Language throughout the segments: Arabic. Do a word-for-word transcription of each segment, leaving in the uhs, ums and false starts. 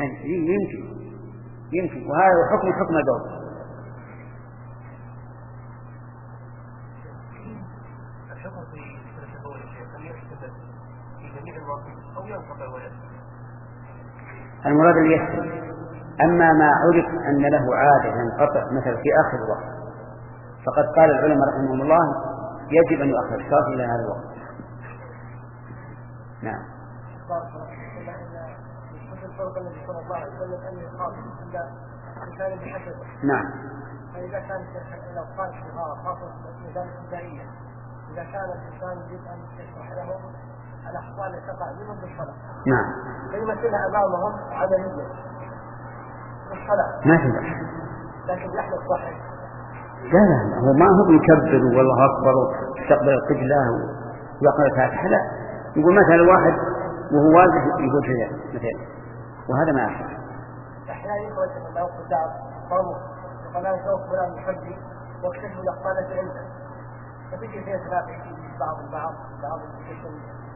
يمكن يمكن وهذا حكم حكم البول. الحكم في البول أن يحتفل في جميع الوقت أو ينقطع ويسر. المراد اللي يسر. أما ما عرف أن له عادة ينقطع مثل في آخر الوقت فقد قال العلماء رحمهم الله يجب أن يؤخر الصلاة إلى هذا الوقت. نعم. نعم. فإذا كان الأوقات خاصة ميزان ابتدائية إذا كان الإنسان يريد أن يشرح لهم الأخطاء التي تقع منهم بالصلاة. نعم. فيمثلها أمامهم عمليا بالصلاة. ما في بأس. لكن نحن الصحيح. لا لا هو ما هو يكبر والله أكبر ويستقبل القبلة ويقرأ الفاتحة لا. يقول مثلا واحد وهو واضح يقول كذا مثلا وهذا ما يصح. أحيانا يخرج من الله قدام قومه وقال لا يشوف فلان يحبي واكتشف الأخطاء عنده فتجي فيها خلاف بعض البعض بعض الجسم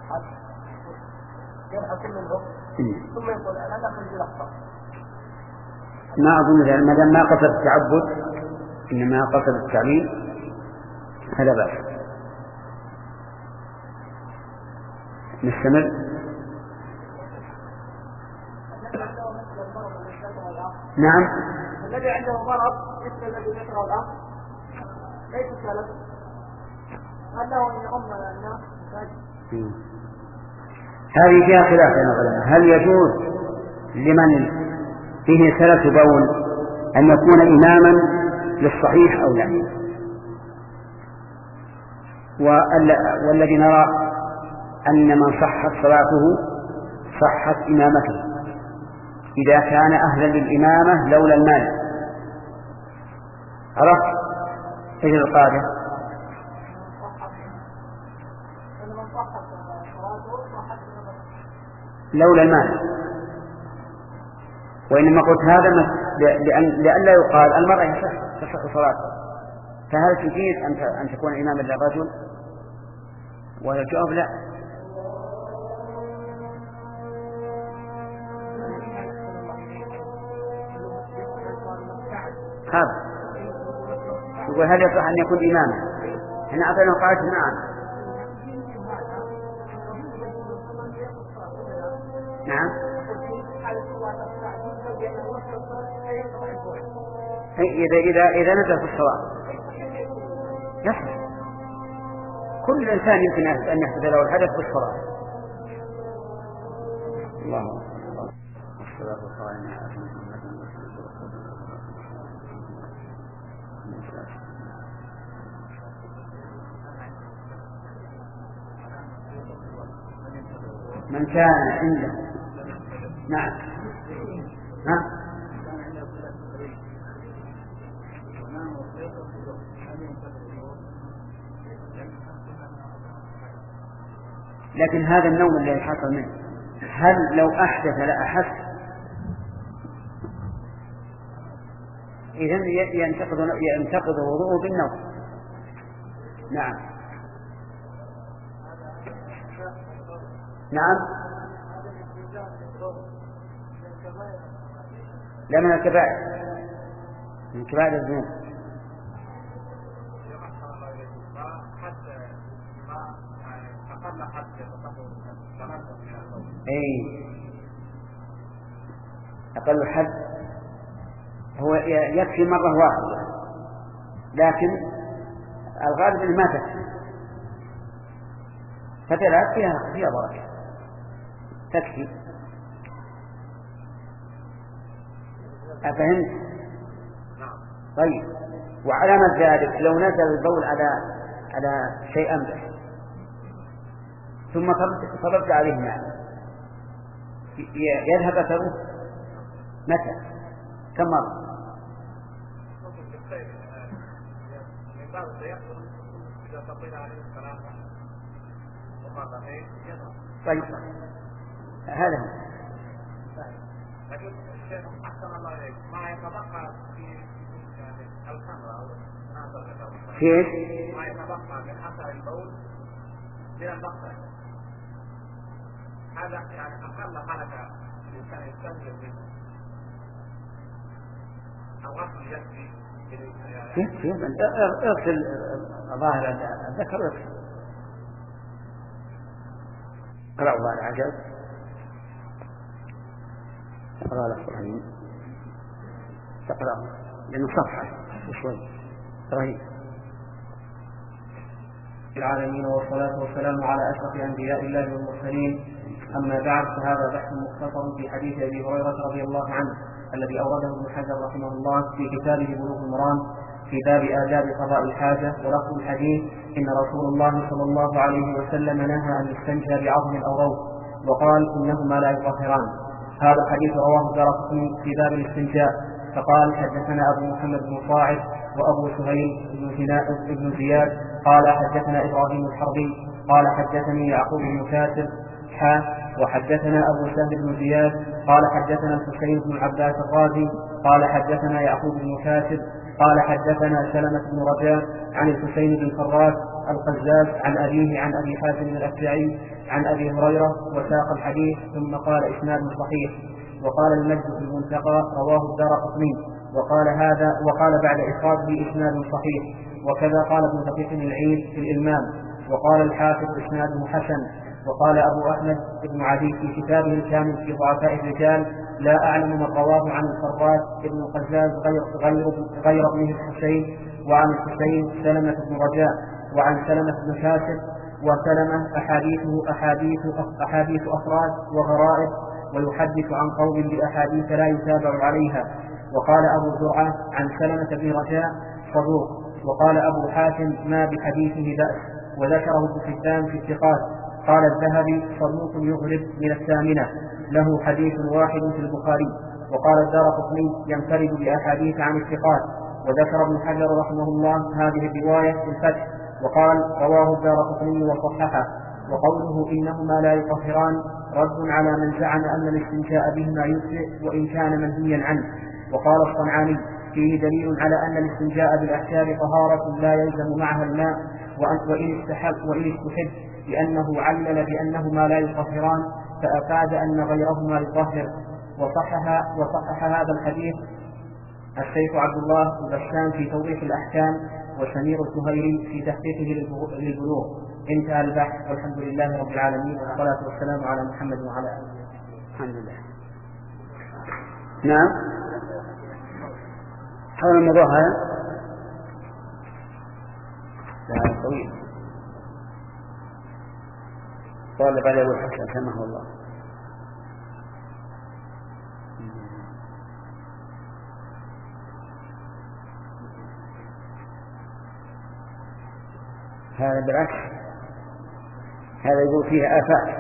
يرحى كل منهم ثم يقول أنا لا أخرج الأخطاء. ما أظن ذلك ما دام ما قصد التعبد إنما قصد التعليم هذا بأس. نستمر. نعم. الذي عنده مرض مثل الذي ذكره الأخ ليس سلف أنه أن يغم الناس هذه فيها خلاف بين العلماء هل يجوز لمن فيه سلف بول أن يكون إماما للصحيح أو لا. والذي نرى أن من صحت صلاته صحت إمامته إذا كان أهلا للإمامة لولا المال. عرفت إيش القاعدة؟ لولا المال. وإنما قلت هذا لأن لئلا يقال المرأة يصح تصح صلاته فهل تجيز أن تكون إماما للرجل؟ والجواب لا. هذا يقول هل يصح أن يكون إماما؟ هنا أعطينا قاعدة نعم. نعم. إذا إذا إذا نزل في الصلاة يصح. كل إنسان يمكن أن يحدث له الحدث بالصلاة. الله أكبر. الصلاة والسلام على محمد من كان عنده. نعم. ها؟ لكن هذا النوم الذي حصل منه هل لو أحدث لأحس إذن ينتقض ينتقض وضوءه بالنوم. نعم. نعم. لا من الكبائر من كبائر الذنوب. أي أقل حد هو يكفي مرة واحدة لكن الغالب أنه ما تكفي فتلعب فيها فيها بركة تكفي. أفهمت؟ طيب. وعلامة ذلك لو نزل البول على على شيء أملح ثم صببت عليه ماء يذهب أثره متى؟ كم مرة؟ طيب هذا هو. لكن الشيخ أحسن الله إليك ما يتبقى في الخمر أو كيف؟ ما يتبقى من أثر البول من البقرة هذا يعني أقل حركة الإنسان يستنجد منه يكفي اغسل ظاهر الذكر واغسل اقرأ ظاهر العجز اقرأ القرآن تقرأه لأنه صفحة شوي رهيب. العالمين والصلاة والسلام على أشرف أنبياء الله والمرسلين. أما بعد، فهذا بحث مختصر في حديث أبي هريرة رضي الله عنه الذي أورده ابن حجر رحمه الله في كتابه بلوغ المرام في باب آداب قضاء الحاجة. ولفظ الحديث: إن رسول الله صلى الله عليه وسلم نهى أن يستنجى بعظم أو روث، وقال: إنهما لا يطهران. هذا الحديث رواه الدارقطني في باب الاستنجاء، فقال: حدثنا أبو محمد بن صاعد وأبو سهيل بن زياد قال: حدثنا إبراهيم الحربي قال: حدثني يعقوب بن كاسر حا وحدثنا أبو سهل بن زياد قال: حدثنا الحسين بن عباس الرازي قال: حدثنا يعقوب بن كاسر قال: حدثنا سلمة بن رجاء عن الحسين بن فراس القزاز عن أبيه عن أبي حازم الأشجعي عن أبي هريرة، وساق الحديث ثم قال: إسناد صحيح. وقال المجد في المنتقى: رواه الدارقطني، وقال هذا وقال بعد إخراجه: إسناد صحيح. وكذا قال ابن دقيق العيد في الإلمام. وقال الحافظ: إسناده حسن. وقال أبو أحمد بن عدي في كتابه الكامل في ضعفاء الرجال: لا أعلم من رواه عن الفراس بن القزاز غير, غير, غير ابنه الحسين، وعن الحسين سلمة بن رجاء، وعن سلمة بن كاسر. وسلمة أحاديثه أحاديث, أحاديث أفراد وغرائب، ويحدث عن قوم بأحاديث لا يتابع عليها. وقال أبو زرعة عن سلمة بن رجاء: صدوق. وقال أبو حاتم: ما بحديثه بأس. وذكره ابن حبان في الثقات. قال الذهبي: صدوق يغرب من الثامنة، له حديث واحد في البخاري. وقال الدارقطني: ينفرد بأحاديث عن الثقات. وذكر ابن حجر رحمه الله هذه الرواية في الفتح، وقال: رواه الدارقطني وصححه. وقوله: إنهما لا يطهران رد على من زعم أن الاستنجاء بهما يجزئ وإن كان منهيا عنه. وقال الصنعاني: فيه دليل على أن الاستنجاء بالأحجار طهارة لا يلزم معها الماء، وإن استحب وإن استحب لأنه علل بأنهما لا يطهران، فأفاد أن غيرهما يطهر. وصحح, وصحح هذا الحديث الشيخ عبد الله البشام في توضيح الأحكام، وسمير الزهيري في تحقيقه للبلوغ. انتهى البحث، والحمد لله رب العالمين، والصلاة والسلام على محمد وعلى آله. الحمد لله. نعم، حول الموضوع هذا لا طويل قال بعد أول حسن سمه الله. هذا بالعكس، هذا يقول فيها آفات.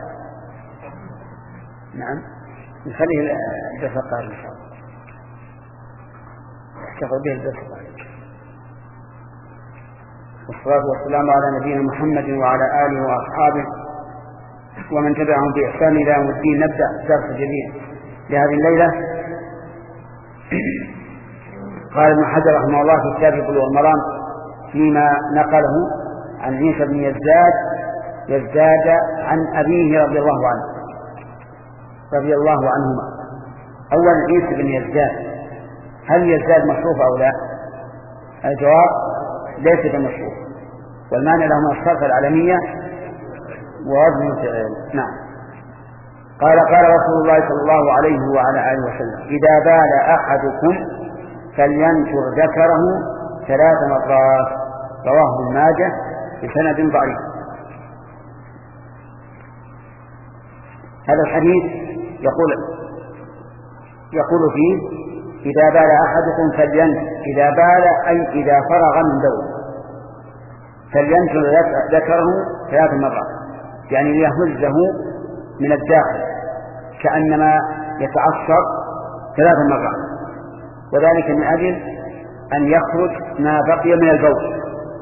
نعم، نخليه الدرس القادم إن شاء الله، احتفظ به الدرس القادم. والصلاة والسلام على نبينا محمد وعلى آله وأصحابه ومن تبعهم بإحسان إلى يوم الدين. نبدأ درس جديد لهذه الليلة. قال ابن حجر رحمه الله في كتاب بلوغ المرام فيما نقله عن عيسى بن يزداد يزداد عن أبيه رضي الله عنه رضي الله عنهما. أولا عيسى بن يزداد، هل يزداد مصروف أو لا؟ الجواب: ليس بمصروف، والمعنى له من الصرف العالمية ووزن الفعل. نعم. قال: قال رسول الله صلى الله عليه وعلى آله وسلم: إذا بال أحدكم فلينشر ذكره ثلاث مرات. رواه ابن ماجه بسند ضعيف. هذا الحديث يقول يقول فيه: إذا بال أحدكم فلينشر، إذا بال أي إذا فرغ من بول فلينشر ذكره ثلاث مرات، يعني ليهزه من الداخل كأنما يتعصر ثلاث مرات، وذلك من أجل أن يخرج ما بقي من البول.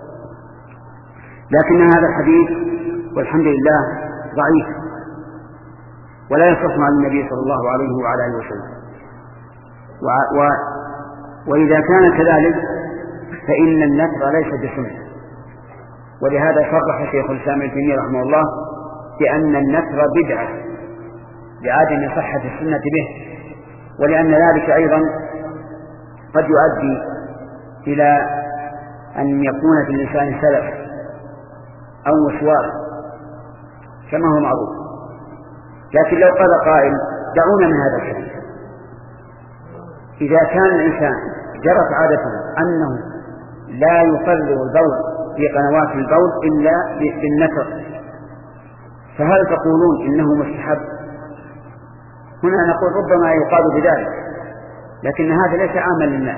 لكن هذا الحديث والحمد لله ضعيف ولا يصح عن النبي صلى الله عليه وعلى آله وسلم. و... و... وإذا كان كذلك فإن النثر ليس بسنة، ولهذا شرح شيخ الإسلام ابن تيمية رحمه الله بأن النثر بدعة لعدم صحة السنة به، ولأن ذلك أيضا قد يؤدي إلى أن يكون في الإنسان سلف أو وسواس كما هو معروف. لكن لو قال قائل دعونا من هذا الكلام، إذا كان الإنسان جرت عادته أنه لا يقرر البول في قنوات البول إلا بالنثر، فهل تقولون إنه مستحب؟ هنا نقول ربما يقال بذلك، لكن هذا ليس عاما للناس،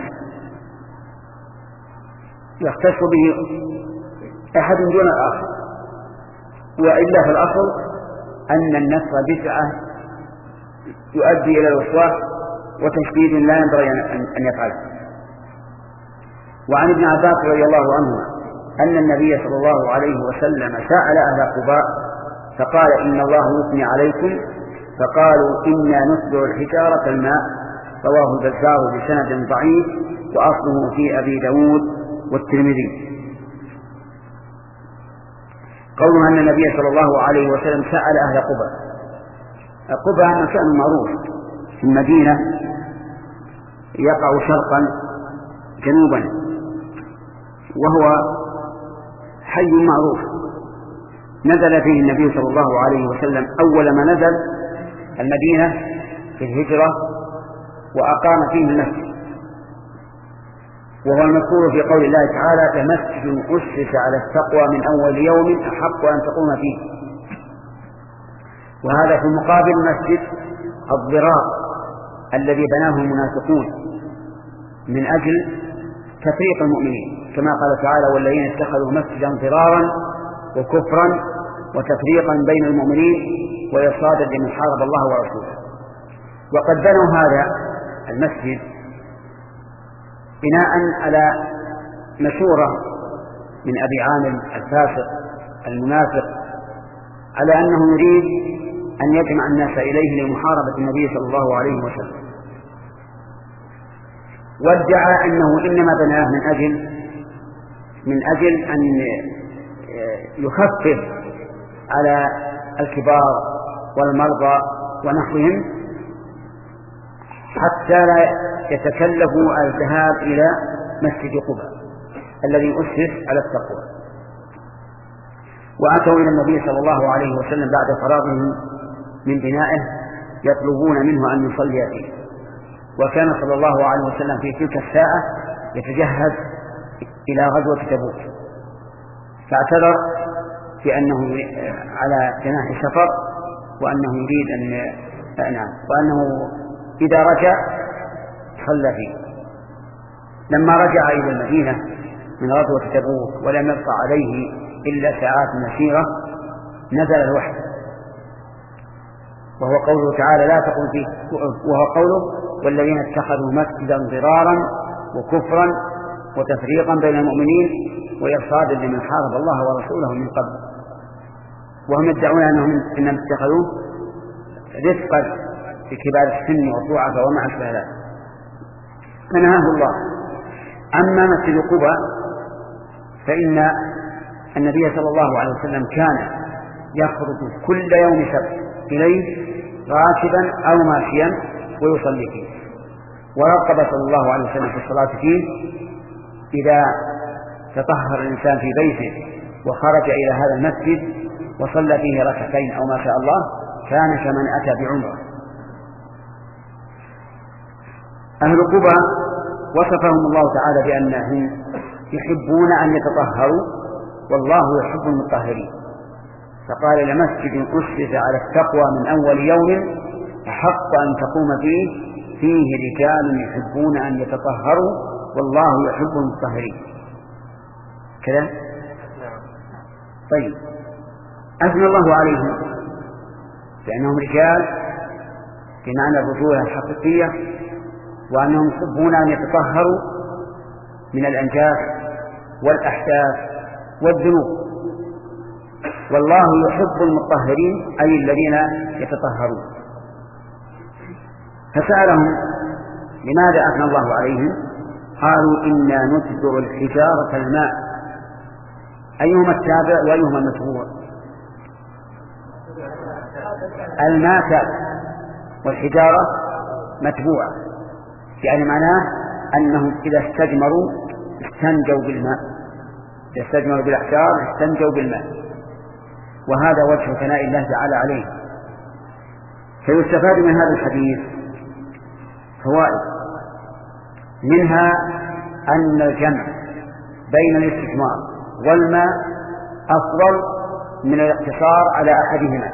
يختص به أحد دون الآخر. وإلا في الأصل أن النثر بدعة يؤدي إلى الوسواس وتشديد لا ينبغي أن يفعله. وعن ابن عباس رضي الله عنهما أن النبي صلى الله عليه وسلم سأل أهل قباء فقال إن الله يثني عليكم، فقالوا إنا نتبع الحجارة الماء. رواه البزار بسند ضعيف وأصله في أبي داود والترمذي. قولنا أن النبي صلى الله عليه وسلم سأل أهل قباء. قباء مكان معروف في المدينة يقع شرقا جنوبا، وهو حي معروف نزل فيه النبي صلى الله عليه وسلم أول ما نزل المدينة في الهجرة، وأقام فيه المسجد، وهو المذكور في قول الله تعالى لمسجد أسس على التقوى من أول يوم أحق أن تقوم فيه. وهذا في مقابل مسجد الضرار الذي بناه المنافقون من أجل تفريق المؤمنين، كما قال تعالى والذين اتخذوا مسجدا ضرارا وكفرا وتفريقا بين المؤمنين وإرصادا لمن حارب الله ورسوله. وقد بنوا هذا المسجد بناء على مشورة من أبي عامر الفاسق المنافق على أنه يريد أن يجمع الناس إليه لمحاربة النبي صلى الله عليه وسلم، وادعى أنه إنما بناه من أجل من أجل أن يخفف على الكبار والمرضى ونحوهم حتى لا يتكلفوا الذهاب إلى مسجد قباء الذي أسس على التقوى. وأتوا إلى النبي صلى الله عليه وسلم بعد فراغهم من بنائه يطلبون منه أن يصلي فيه، وكان صلى الله عليه وسلم في تلك الساعة يتجهز إلى غزوة تبوك، فاعتذر بأنه على جناح سفر وأنه يريد أن نعم وأنه إذا رجع صلى فيه. لما رجع إلى المدينة من غزوة تبوك ولم يبقى عليه إلا ساعات مسيرة نزل الوحي، وهو قوله تعالى لا تقل فيه، وهو قوله والذين اتخذوا مسجدا ضرارا وكفرا وتفريقا بين المؤمنين وإرصادا لمن حارب الله ورسوله من قبل، وهم يدعون أنهم إنما اتخذوه رفقا في كبار السن والضعفاء وما أشبه ذلك، فنهاه الله. أما مسجد قباء فإن النبي صلى الله عليه وسلم كان يخرج كل يوم سبت إليه راكبا أو ماشيا ويصلي فيه، ورغب صلى الله عليه وسلم في الصلاة فيه. إذا تطهر الإنسان في بيته وخرج إلى هذا المسجد وصلى فيه ركعتين أو ما شاء الله كان كمن أتى بعمره. أهل قباء وصفهم الله تعالى بأنهم يحبون أن يتطهروا والله يحب المطهرين، فقال لمسجد أسس على التقوى من أول يوم أحق أن تقوم فيه فيه رجال يحبون أن يتطهروا والله يحب المطهرين. كذا طيب أثنى الله عليهم لأنهم رجال بمعنى الرجولة الحقيقية، وأنهم يحبون أن يتطهروا من الأنجاس والأحداث والذنوب، والله يحب المطهرين أي الذين يتطهرون. فسألهم لماذا أثنى الله عليهم؟ قالوا إنا نتبع الحجارة الماء. أيهما التابع وأيهما المتبوع؟ الماء تابع والحجارة متبوعة، يعني معناه أنهم إذا استجمروا استنجوا بالماء، يستجمعوا بالأحجار استنجوا بالماء، وهذا وجه ثناء الله تعالى عليه. فيستفاد من هذا الحديث فوائد، منها أن الجمع بين الاستجمار والماء أفضل من الاقتصار على أحدهما،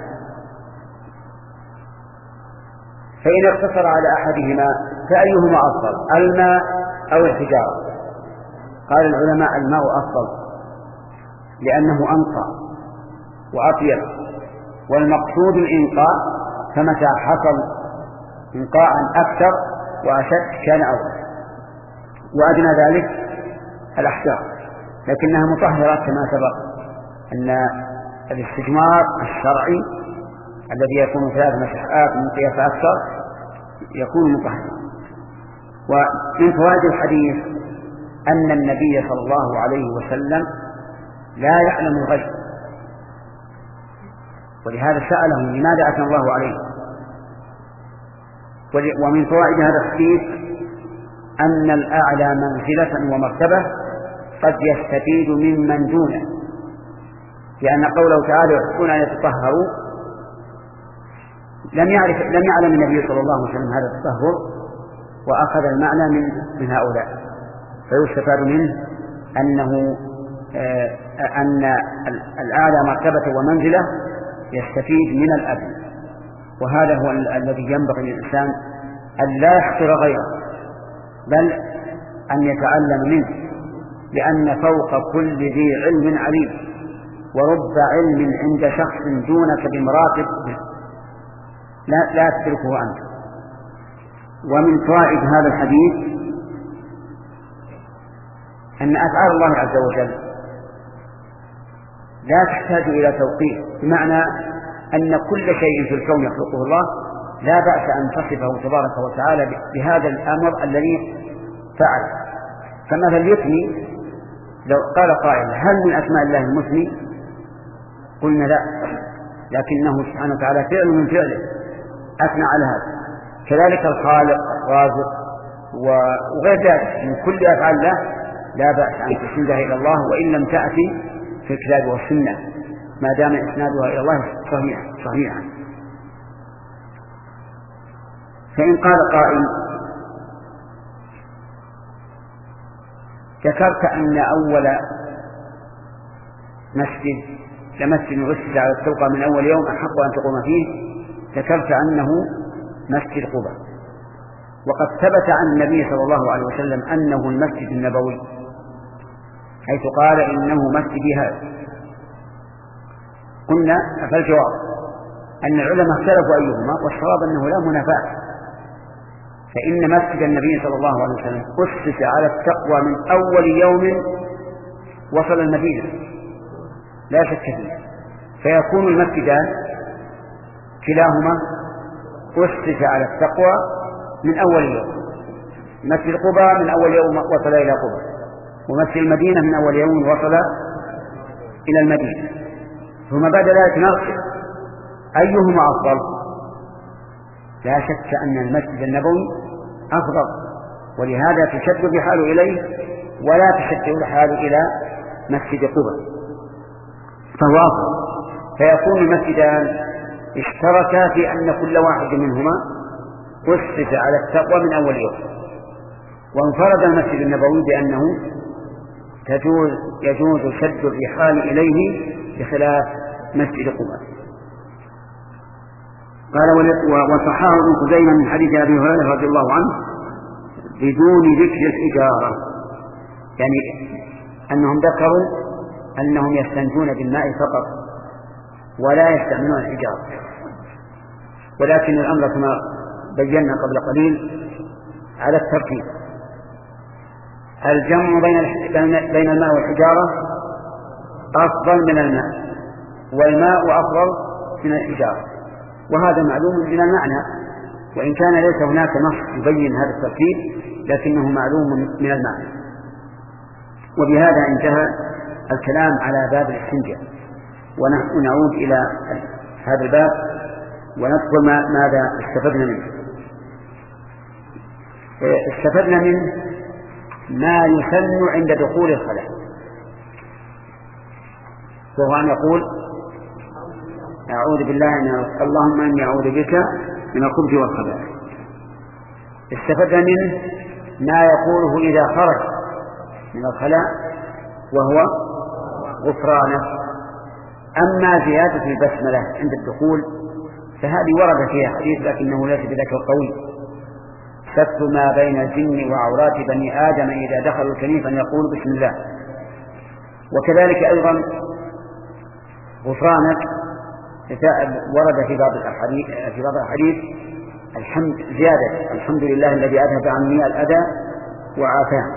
فإن اقتصر على أحدهما فأيهما أفضل، الماء أو الحجارة؟ قال العلماء الماء أفضل لأنه أنقى وأطيب، والمقصود الإنقاء، فمتى حصل إنقاء أكثر وأشد كان أول، وأدنى ذلك الأحجار، لكنها مطهرة كما سبق أن الاستجمار الشرعي الذي يكون ثلاث مسحات من قياس أكثر يكون مطهرا. ومن فوائد الحديث أن النبي صلى الله عليه وسلم لا يعلم الغيب، ولهذا سأله لماذا أثنى الله عليه. ومن فوائد هذا الحديث أن الأعلى منزلة ومرتبة قد يستفيد ممن دونه، لأن قوله تعالى يحبون أن يتطهروا لم يعرف لم يعلم النبي صلى الله عليه وسلم هذا التطهر وأخذ المعنى من من هؤلاء، فيستفاد منه أنه آه أن الأعلى مرتبة ومنزلة يستفيد من الأدنى، وهذا هو الذي ينبغي للإنسان أن لا يحقر غيره بل أن يتعلم منه، لأن فوق كل ذي علم عليم، ورب علم عند شخص دونك بمراتب لا, لا تدركه أنت. ومن فوائد هذا الحديث أن أفعال الله عز وجل لا تحتاج إلى توقيف، بمعنى أن كل شيء في الكون يخلقه الله لا بأس أن تصفه تبارك وتعالى بهذا الأمر الذي فعل. فمثلا يثني، لو قال قائل هل من أسماء الله المثني؟ قلنا لا، لكنه سبحانه وتعالى فعل من فعله أثنى على هذا. كذلك الخالق الرازق وغير ذلك من كل أفعال الله لا بأس أن تسندها إلى الله، وإن لم تأتي في الكتاب والسنة ما دام إسنادها إلى الله صحيحا صحيحا. فإن قال قائل ذكرت أن أول مسجد لمسجد أسس على التقوى من أول يوم أحق أن تقوم فيه، ذكرت أنه مسجد قباء، وقد ثبت عن النبي صلى الله عليه وسلم أنه المسجد النبوي، حيث قال إنه مسجدي هذا. قلنا فالجواب أن العلماء اختلفوا أيهما، والصواب أنه لا منافاة، فإن مسجد النبي صلى الله عليه وسلم أسس على التقوى من أول يوم وصل المدينة لا شك فيه، فيكون المسجدان كلاهما أسس على التقوى من أول يوم. مسجد قباء من أول يوم وصل إلى قباء، ومسجد المدينة من أول يوم وصل إلى المدينة. ثم بعد ذلك نرجع أيهما أفضل؟ لا شك أن المسجد النبوي أفضل، ولهذا تشد الرحال إليه ولا تشد الرحال إلى مسجد قباء، فهو أفضل. فيكون المسجدان اشتركا في أن كل واحد منهما أسس على التقوى من أول يوم، وانفرد المسجد النبوي بأنه تجوز يجوز شد الرحال إليه بخلاف مسجد قباء. قال وصححه ابن خزيمة من حديث أبي هريرة رضي الله عنه بدون ذكر الحجارة، يعني أنهم ذكروا أنهم يستنجون بالماء فقط ولا يستعملون الحجارة، ولكن الأمر كما بينا قبل قليل على الترتيب. الجمع بين الماء والحجارة أفضل من الماء، والماء أفضل من الحجارة، وهذا معلوم من المعنى، وإن كان ليس هناك نص يبين هذا الترتيب لكنه معلوم من المعنى. وبهذا انتهى الكلام على باب الاستنجاء، ونحن نعود إلى هذا الباب ونذكر ماذا استفدنا منه. استفدنا منه ما يسن عند دخول الخلاء، وهو أن يقول أعوذ بالله من اللهم إني أعوذ بك من الخبث والخبائث. استفدنا منه ما يقوله إذا خرج من الخلاء وهو غفرانه. أما زيادة البسملة عند الدخول فهذه ورد فيها حديث لكنه ليس بذاك القوي، ستر ما بين الجن وعورات بني آدم إذا دخلوا الكنيسة أن يقول بسم الله. وكذلك أيضا غفرانك ورد في بعض الأحاديث في بعض الحديث الحمد زيادة الحمد لله الذي أذهب عني الأذى وعافاني.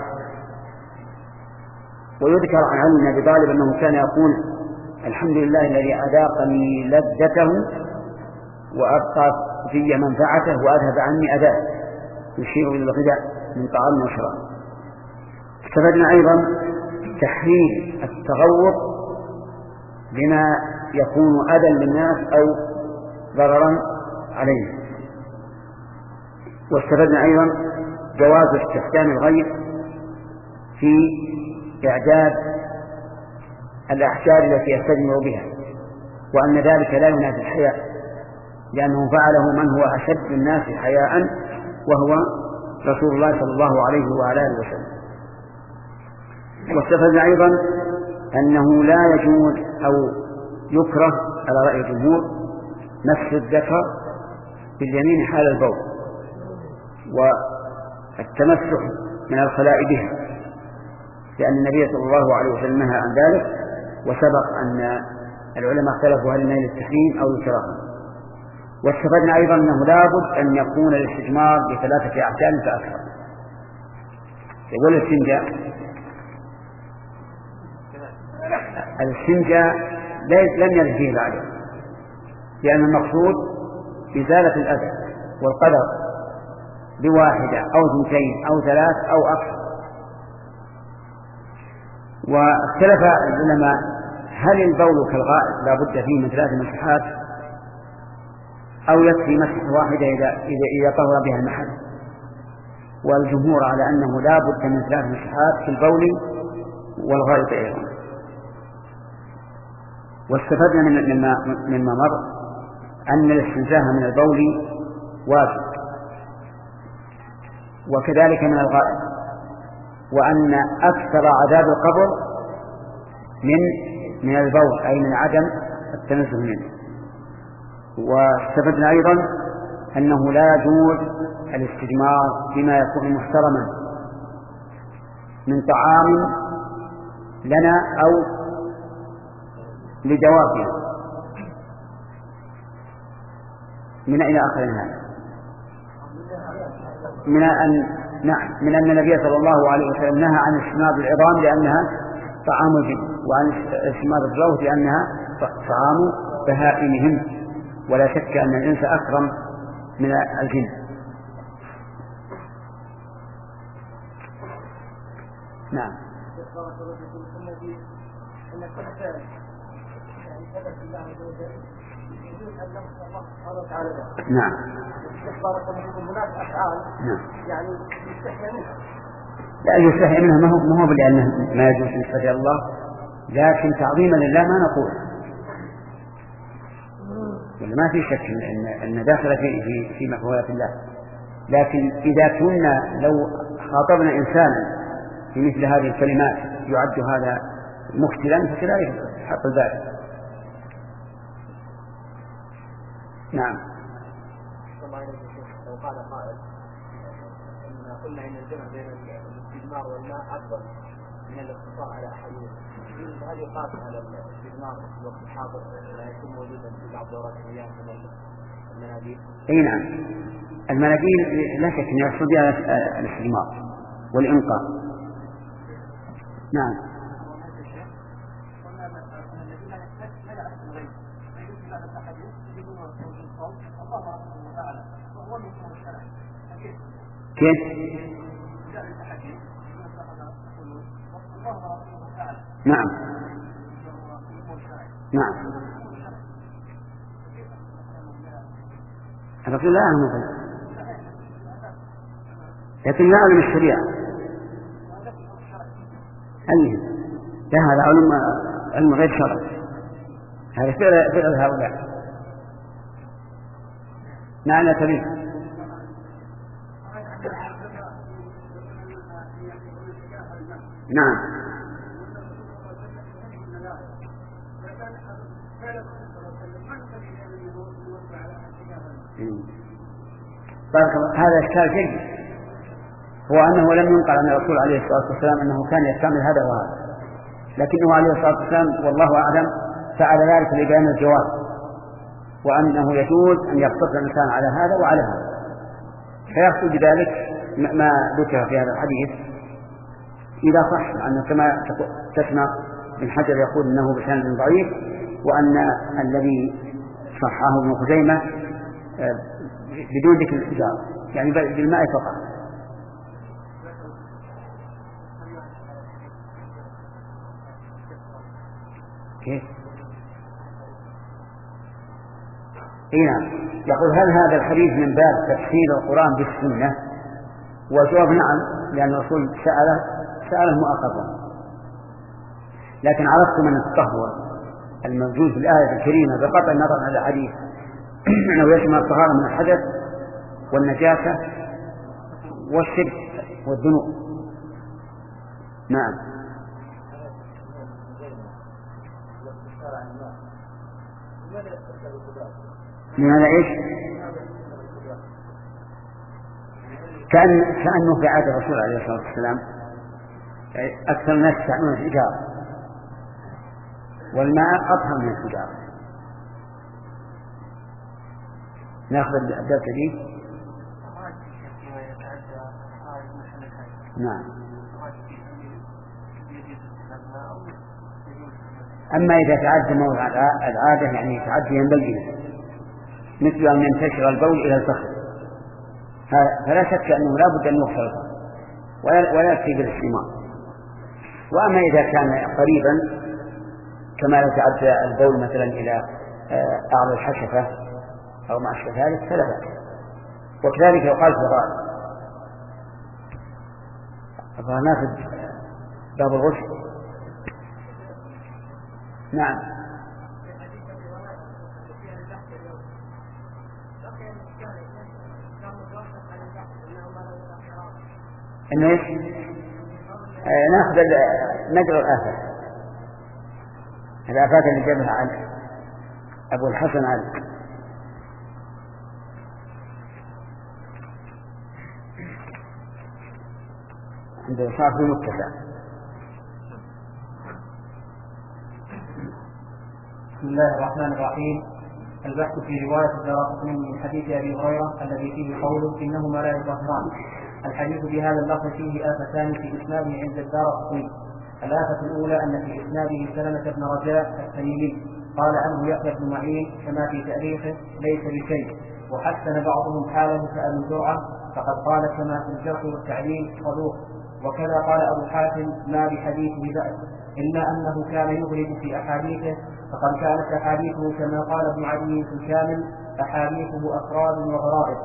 ويذكر عن علي بن أبي طالب أنه كان يقول الحمد لله الذي أذاقني لذته وأبقى في منفعته وأذهب عني أذاه، يشير إلى الغذاء من طعام وشراب. استفدنا أيضا تحريم التغوط بما يكون أذى للناس أو ضررا عليهم. واستفدنا أيضا جواز استخدام الغير في إعداد الأحجار التي يستجمع بها، وأن ذلك لا ينافي الحياء، لأنه فعله من هو أشد الناس حياء وهو رسول الله صلى الله عليه وعلى آله وسلم. واستفدنا أيضا أنه لا يجوز أو يكره على رأي الجمهور مس الذكر باليمين حال البول والتمسح من الخلاء بها، لأن النبي صلى الله عليه وسلم نهى عن ذلك. وسبق أن العلماء اختلفوا هل النهي للتحريم أو للكراهة. واستفدنا أيضا أنه لابد أن يكون الاستجمار بثلاثة أعشار فأكثر. يقول الاستنجاء الاستنجاء لم يرد فيه بعده، لأن المقصود إزالة الأذى والقدر بواحدة أو اثنتين أو ثلاث أو أكثر. واختلف العلماء هل البول كالغائط لا بد فيه من ثلاث مسحات أو يكفي مسحة واحدة إذا إذا طهر بها المحل. والجمهور على أنه لا بد من ثلاث مسحات في البول والغائط أيضا. واستفدنا مما مما مر أن الاستنزاه من البول واجب، وكذلك من الغائط، وأن أكثر عذاب القبر من من البول أي من عدم التنزه منه. واستفدنا أيضا أنه لا يجوز الاستجمار بما يكون محترما من طعام لنا أو لجوابه من إلى آخر هذا، من أن نعم من أن النبي صلى الله عليه وسلم نهى عن استماد العظام لأنها طعام الجن، وعن استماد الروث لأنها طعام بهائمهم، ولا شك أن الإنس أكرم من الجن. نعم. نعم. يعني يستحي منها. لا يستحي منها ما هو ما هو لأنه ما يجوز نسبة الله، لكن تعظيما لله ما نقول، ما في شك إن إن داخل في في في مفهومات الله. لكن إذا كنا لو خاطبنا إنسانا في مثل هذه الكلمات يعد هذا مختلا فكذلك حق ذلك. نعم. لو قال قائل إن قلنا إن الجمع بين الاستجمار والماء أفضل من الاقتصار على أحدهما، هل يقاس على الاستجمار في الوقت الحاضر لا يكون موجودا في بعض دورات المياه من المناديل؟ أي نعم، المناديل لا شك أن يقصد بها الاستجمار والإنقاذ. نعم. كيف؟ نعم نعم الرسول لا يعلم، لكن يعلم الشريعة. المهم لا، هذا علم علم غير شرعي، هذا فعل فعل هؤلاء. معنى تبيه نعم. هذا إشكال جيد، هو أنه لم ينقل عن الرسول عليه الصلاة والسلام أنه كان يستعمل هذا وهذا، لكنه عليه الصلاة والسلام والله أعلم فعل ذلك لبيان الجواز، وأنه يجوز أن يقتصر الإنسان على هذا وعلى هذا، فيحصل بذلك ما ذكر في هذا الحديث إذا صح، أن كما تسمع ابن حجر يقول أنه بسند ضعيف، وأن الذي صححه ابن خزيمة بدون ذكر الحجارة، يعني بالماء فقط. كيف؟ إيه نعم. يقول هل هذا الحديث من باب تفسير القرآن بالسنة؟ وجواب نعم، لأن الرسول سأله سأله مؤقتا، لكن عرفتم أن الطهور الموجود في الآية الكريمة بقطع النظر عن الحديث أنه يشمل الطهارة من الحدث والنجاسة والشرك والذنوب. نعم. لماذا إيش؟ كأن كأنه في عهد الرسول عليه الصلاة والسلام أكثر الناس يستعملون الحجارة، والماء أطهر من الحجارة. نأخذ الدرس دي. نعم. أما إذا تعدى موضع العادة يعني تعدي ينبغي، مثل أن ينتشر البول إلى الفخذ، فلا شك أنه لا بد أن يغسل ولا يكفي بالاستماع. وأما إذا كان قريبا كما لو تعدى البول مثلا إلى أعلى الحشفة أو ما أشبه ذلك فلا بأس. وكذلك يقال في الرأي. فناخذ باب الغسل. نعم. إنه إيش؟ آه ناخذ نقرأ الآفات، الآفات اللي جابها عن أبو الحسن علي. عنده صار في متسع. بسم الله الرحمن الرحيم. البحث في رواية الدارقطني من حديث أبي هريرة الذي فيه قوله إنهما لا يطهران. الحديث بهذا اللفظ فيه آفتان في إسناده عند الدارقطني. الآفة الأولى أن في إسناده سلمة بن رجاء التميمي قال عنه يحيى بن معين كما في تاريخه ليس بشيء، وحسن بعضهم حاله كأبي زرعة فقد قال كما في الجرح والتعديل صدوق. وكذا قال أبو حاتم ما بحديثه بأس إلا أنه كان يغرب في أحاديثه، فقد كانت أحاديثه كما قال ابن عدي في الكامل أحاديثه أفراد وغرائب.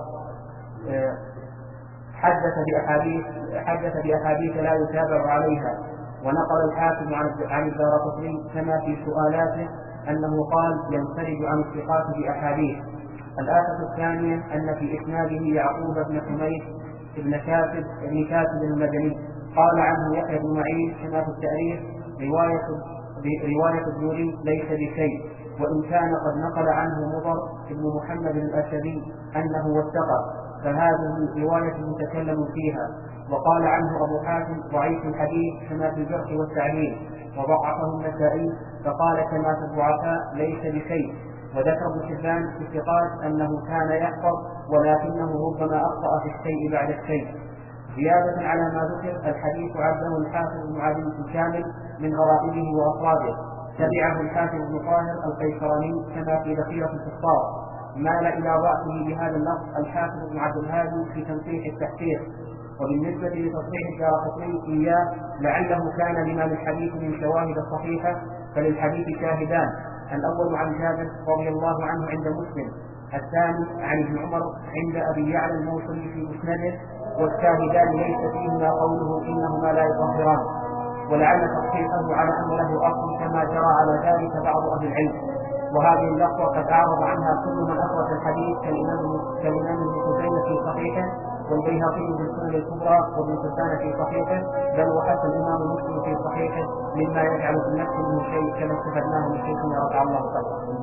حدث بأحاديث حدث بأحاديث لا يتابع عليها. ونقل الحاكم عن الدارقطني كما في سؤالاته أنه قال ينفرد عن الثقات بأحاديث. الآفة الثانية أن في إسناده يعقوب بن حميد بن كاتب بن كاتب المدني قال عنه يحيى بن معين كما في التاريخ رواية رواية الزهري ليس بشيء، وإن كان قد نقل عنه مضر بن محمد الأسدي أنه وثقه، فهذه رواية المتكلم فيها. وقال عنه أبو حاتم ضعيف الحديث كما في الجرح والتعديل، وضعفه النسائي فقال كما في الضعفاء ليس بشيء. وذكر ابن حبان في الثقات أنه كان يحفظ ولكنه ربما أخطأ في الشيء بعد الشيء. زيادة على ما ذكر الحديث عبده الحافظ بن عدي الكامل من غرائبه وأفراده، تبعه الحافظ بن طاهر القيسراني كما في ذخيرة الكفار. مال إلى ضعفه بهذا اللفظ الحافظ بن عبد الهادي في تنقيح التحقيق. وبالنسبة لتصحيح الدارقطني إياه لعله كان لما للحديث من شواهد صحيحة، فللحديث شاهدان: الأول عن جابر رضي الله عنه عند مسلم، الثاني عن ابن عمر عند أبي يعلى الموصلي في مسنده، والشاهدان ليس فيهما قوله إنهما لا يطهران. ولعل تصحيحه على أن له أصل كما جرى على ذلك بعض أهل العلم. وهذه اللفظة قد أعرض عنها كل من أخرج الحديث كالإمام ابن خزيمة في صحيحه، والبيهقي في السنن الكبرى، وابن حبان في صحيحه، بل وحتى الإمام مسلم في صحيحه، مما يجعل في النفس منه شيء كما استفدناه من شيخنا رضي الله عنه.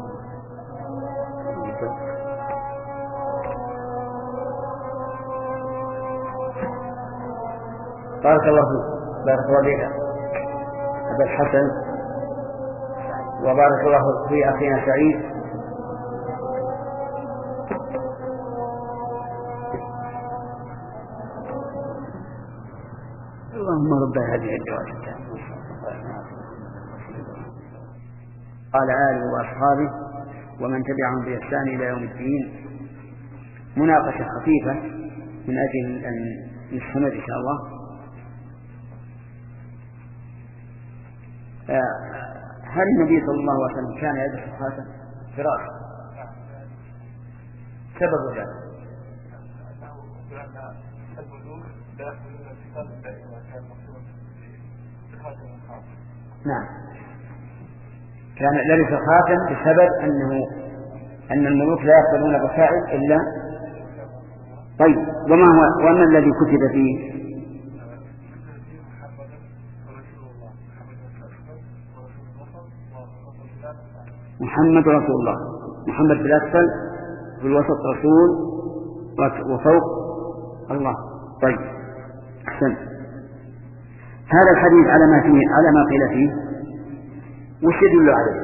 بارك الله فيك. بارك الله فيك أبا الحسن، وبارك الله في أخينا سعيد. اللهم رب هذه الدعوة التامة. قال آله وأصحابه ومن تبعهم بإحسان إلى يوم الدين. مناقشة خفيفة من أجل أن نستمر إن شاء الله. هل النبي صلى الله عليه وسلم كان يلبس الخاتم في رأسه؟ سبب ذلك نعم، كان لبس الخاتم بسبب أنه أن الملوك لا يقبلون بصائر إلا. طيب، وما هو وما الذي كتب فيه؟ محمد رسول الله. محمد في الأسفل، في الوسط رسول، وفوق الله. طيب، أحسن. هذا الحديث على ما فيه، على ما قيل فيه، وش يدل عليه؟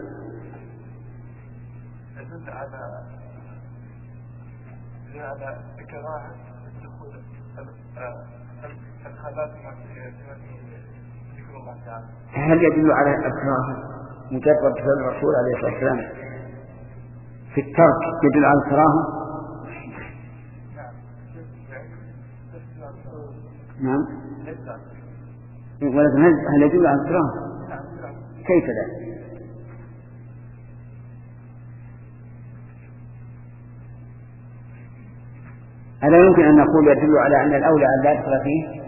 يدل على على كراهة دخول الخلاف ذكر الله تعالى. هل يدل على الكراهة مجرد فعل الرسول عليه الصلاة والسلام في الترك يدل على الكراهة؟ نعم. ولكن هل يدل على الكراهة؟ كيف ذلك؟ ألا يمكن أن نقول يدل على أن الأولى أن لا يدخل فيه؟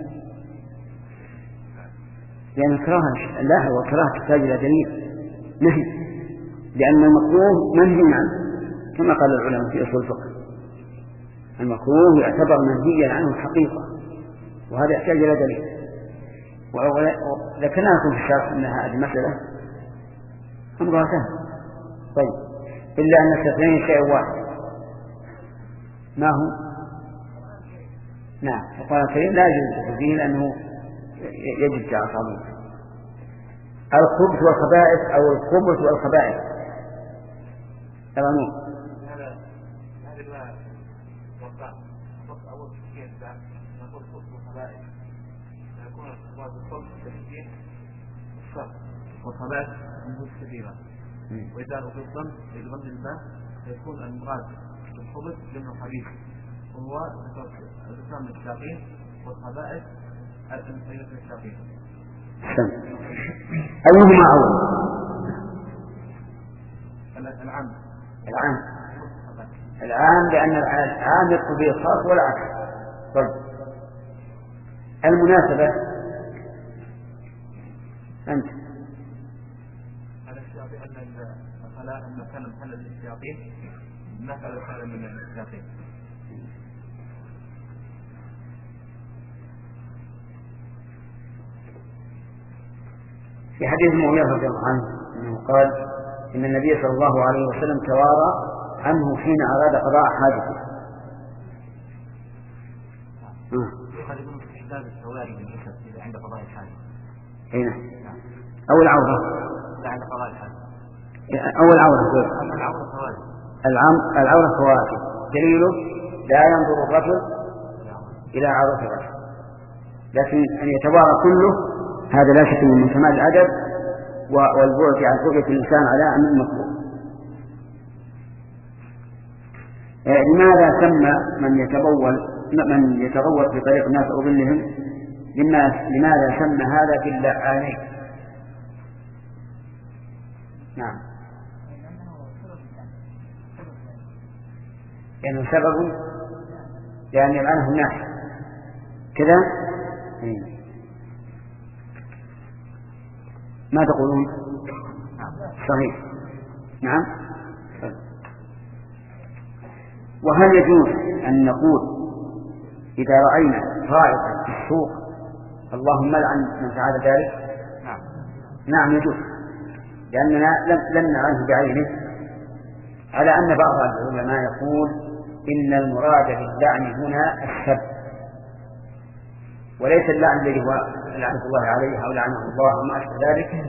لأن الكراهة لا هو كراهة تحتاج إلى دليل نهي، لأن المكروه منهي عنه كما قال العلماء في أصول الفقه. المكروه يعتبر منهيا عنه الحقيقة، وهذا يحتاج إلى دليل. وذكرنا لكم في الشرح أن هذه المسألة أمرها سهل. طيب، إلا أن نستثني شيء واحد، ما هو؟ نعم، القرآن الكريم لا يجوز فيه لأنه يجب تعصبه. الخبث والخبائث أو الخبث والخبائث تمامون. هذا هذا ما وقع وقع أول شيء بعد نقول الخبث والخبائث يكون الخبث والخبث التشكيل الصف والخبائث من كثيرة، وإذا أخذتم بالغض الباء يكون المراد الخبث جمع خبيث وهو الإسلام الشاقين، والخبائث الأنفية الشاقين. أيهما أول؟ العام. العام العام لأن العام يدخل به الخاص والعام. طيب، المناسبة أنت هذا الشياطين أن الخلاء المكان محل للشياطين ما كان خلا من الشياطين. في حديث معاوية رضي الله عنه أنه قال إن النبي صلى الله عليه وسلم توارى عنه حين أراد قضاء حاجته. هذا من استحباب التواري بالجسد عند قضاء الحاجة. هنا أو العورة. لا، عند قضاء الحاجة. أو العورة. العورة تواري. العم العورة تواري. دليله لا ينظر الرجل إلى عورة الرجل، لكن أن يتوارى كله هذا لا شك من كمال الأدب والبعد عن رؤية الإنسان على أمر المكروه. لماذا سمى من يتبول من يتغوط في طريق الناس أو ظلهم؟ لماذا سمى هذا باللعانين؟ نعم، لأنه يعني سبب لأن يلعنه الناس كذا. ما تقولون؟ صحيح. نعم. وهل يجوز أن نقول إذا رأينا رائعا في السوق اللهم لعن من فعل ذلك؟ نعم. نعم يجوز، لأننا لم نعلم بعينه، على أن بعض العلماء يقول إن المراد باللعن هنا السب، وليس اللعن الذي هو لعنة الله عليه أو لعنه الله وما أشبه ذلك.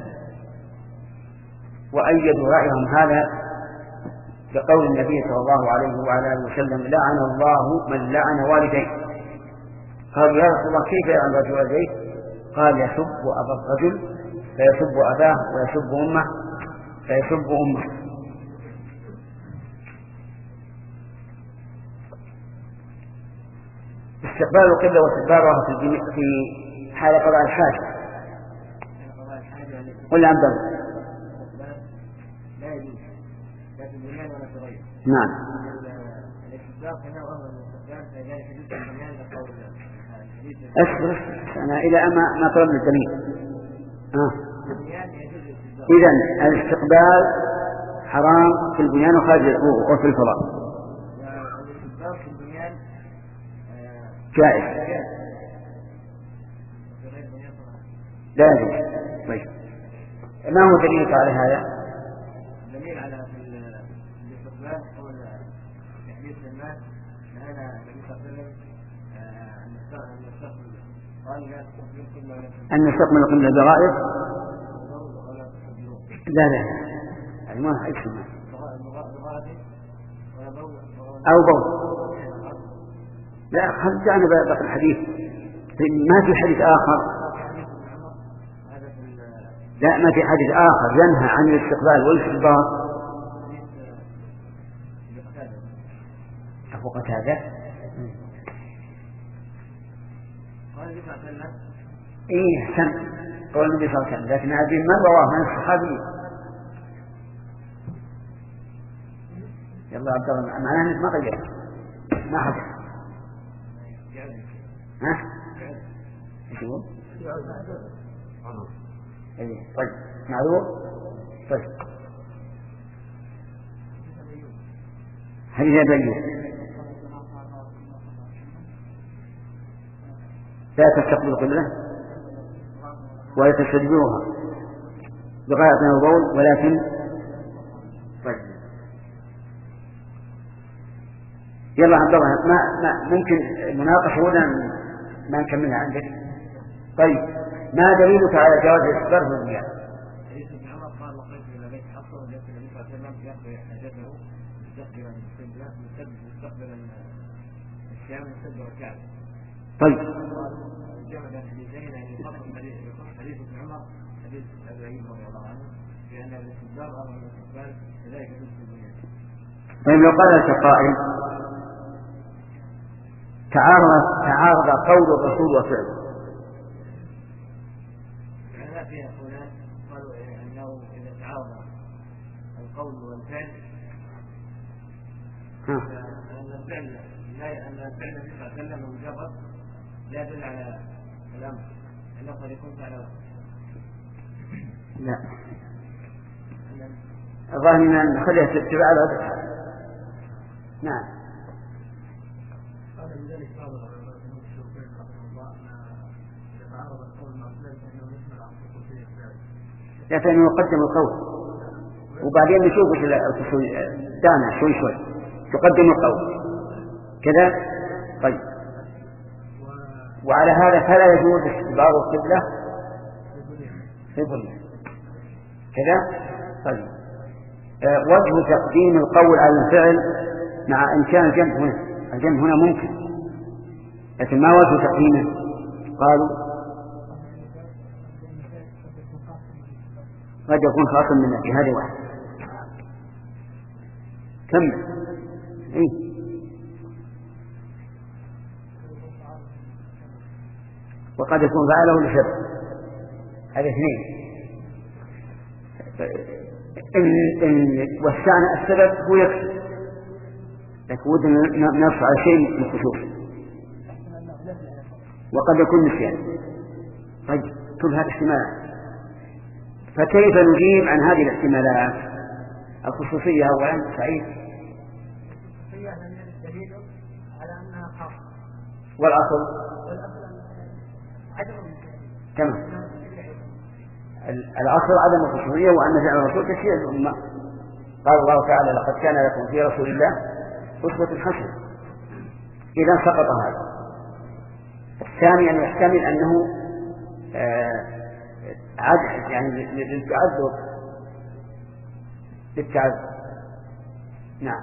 وأيدوا رأيهم هذا بقول النبي صلى الله عليه وعلى آله وسلم لعن الله من لعن والديه. قالوا يا رسول الله كيف يلعن الرجل والديه؟ قال يسب أبا الرجل فيسب أباه ويسب أمه فيسب أمه. استقبال القبلة واستدبارها في حال قضاء الحاجة ولا عن ضرب؟ لا يجوز لا في البنيان ولا في غيره. نعم. الاستدبار كما هو الاستقبال فذلك حديث البنيان لقول الحديث. أصبر أنا إلى أما ما طلبنا الدليل. آه. إذن الاستقبال حرام في البنيان وخارج وفي الفضاء. والاستدبار في البنيان جائز. لا يجوز. طيب ما هو دليلك على هذا؟ دليل على الاستقبال قول تحديث الناس نهانا النبي صلى الله عليه وسلم أن نستقبل القبلة بغائب. لا لا يعني ما راح يسمع أو بول. لا خلت أنا بقى الحديث ما في حديث آخر. لا ما في حديث آخر ينهى عن الاستقبال والاستدبار. أبو قتادة إيه أحسن قول النبي صلى الله عليه وسلم، لكن هذه من رواه من الصحابي. يلا عبد الله معناه أنك ما غيرت ما حصل. ها؟ إيش يقول؟ إيه طيب معروف. طيب هل هذا أيوه لا تستقبل القبلة ولا تستدبرها بغاية من البول ولكن طيب يلا عبد الله ما, ما ممكن مناقشة ولا ما نكملها عندك؟ طيب ما دليلك على جواز الاستقبال في المياه؟ حديث ابن عمر قال وقيت الى بيت حفصه وجدت النبي صلى الله عليه وسلم يقضي حاجته مستقبلا القبله مستقبلا الشام مستدبر الكعبه. طيب جمع بين حديثين يعني يخص حديث ابن عمر حديث ابي ايوب رضي الله عنه بان الاستدبار امر الاستقبال كذلك يجوز في البنيان. طيب لو قال لك قائل تعارض تعارض قول الرسول وفعله. العلماء فيها قولان قالوا انه اذا تعارض القول والفعل ان الفعل لا ان الفعل النبي صلى الله عليه وسلم مجرد لا يدل على الامر انه قد يكون فعل. لا الظاهر ان نخليها اتباع العدد. نعم. قال لذلك بعض العلماء من الشيوخين رحمه الله ان يتعارض القول مع الفعل فانه يشمل عن خصوصيه الفعل. لا فانه يقدم القول وبعدين نشوف الفصول دعنا شوي شوي تقدم القول كذا. طيب وعلى هذا فلا يجوز استدبار القبلة في البنيان كذا. طيب أه وجه تقديم القول على الفعل مع إمكان الجمع هنا. الجمع هنا ممكن لكن ما وجه تقديمه؟ قالوا قد يكون خاصا من في هذه واحد. كمل. إيه وقد يكون فعله لشر. هذا اثنين. إن إن والثاني السبب هو يكفي لكن ودنا نرفع شيء من الخشوع وقد يكون نسيان. طيب كل هذا احتمال. فكيف نجيب عن هذه الاحتمالات؟ الخصوصية أولا سعيد. والأصل تمام. الأصل عدم الخصوصية وأن فعل الرسول تشريع الأمة. قال الله تعالى لقد كان لكم في رسول الله أسوة حسنة. إذا سقط هذا. الثاني أن يحتمل أنه آه عدل يعني للتعذر للتعذر. نعم.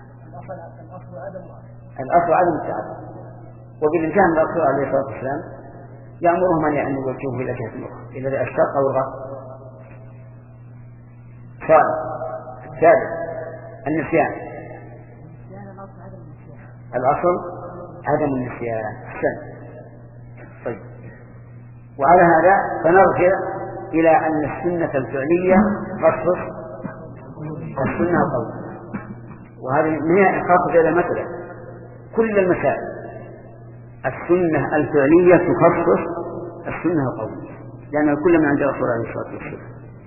الأصل عدم التعذر، وبالإمكان الرسول عليه الصلاة والسلام يأمرهم أن يوجهوه إلى جهة الأخرى إلى الشرق أو الغرب. صالح. الثالث النسيان. الأصل عدم النسيان. أحسن. طيب، وعلى هذا فنرجع إلى أن السنة الفعلية تخصص السنة القولية، وهذه من خاصة إلى مثلا كل المسائل السنة الفعلية تخصص السنة القولية، لأن كل من عند رسول الله صلى الله عليه وسلم.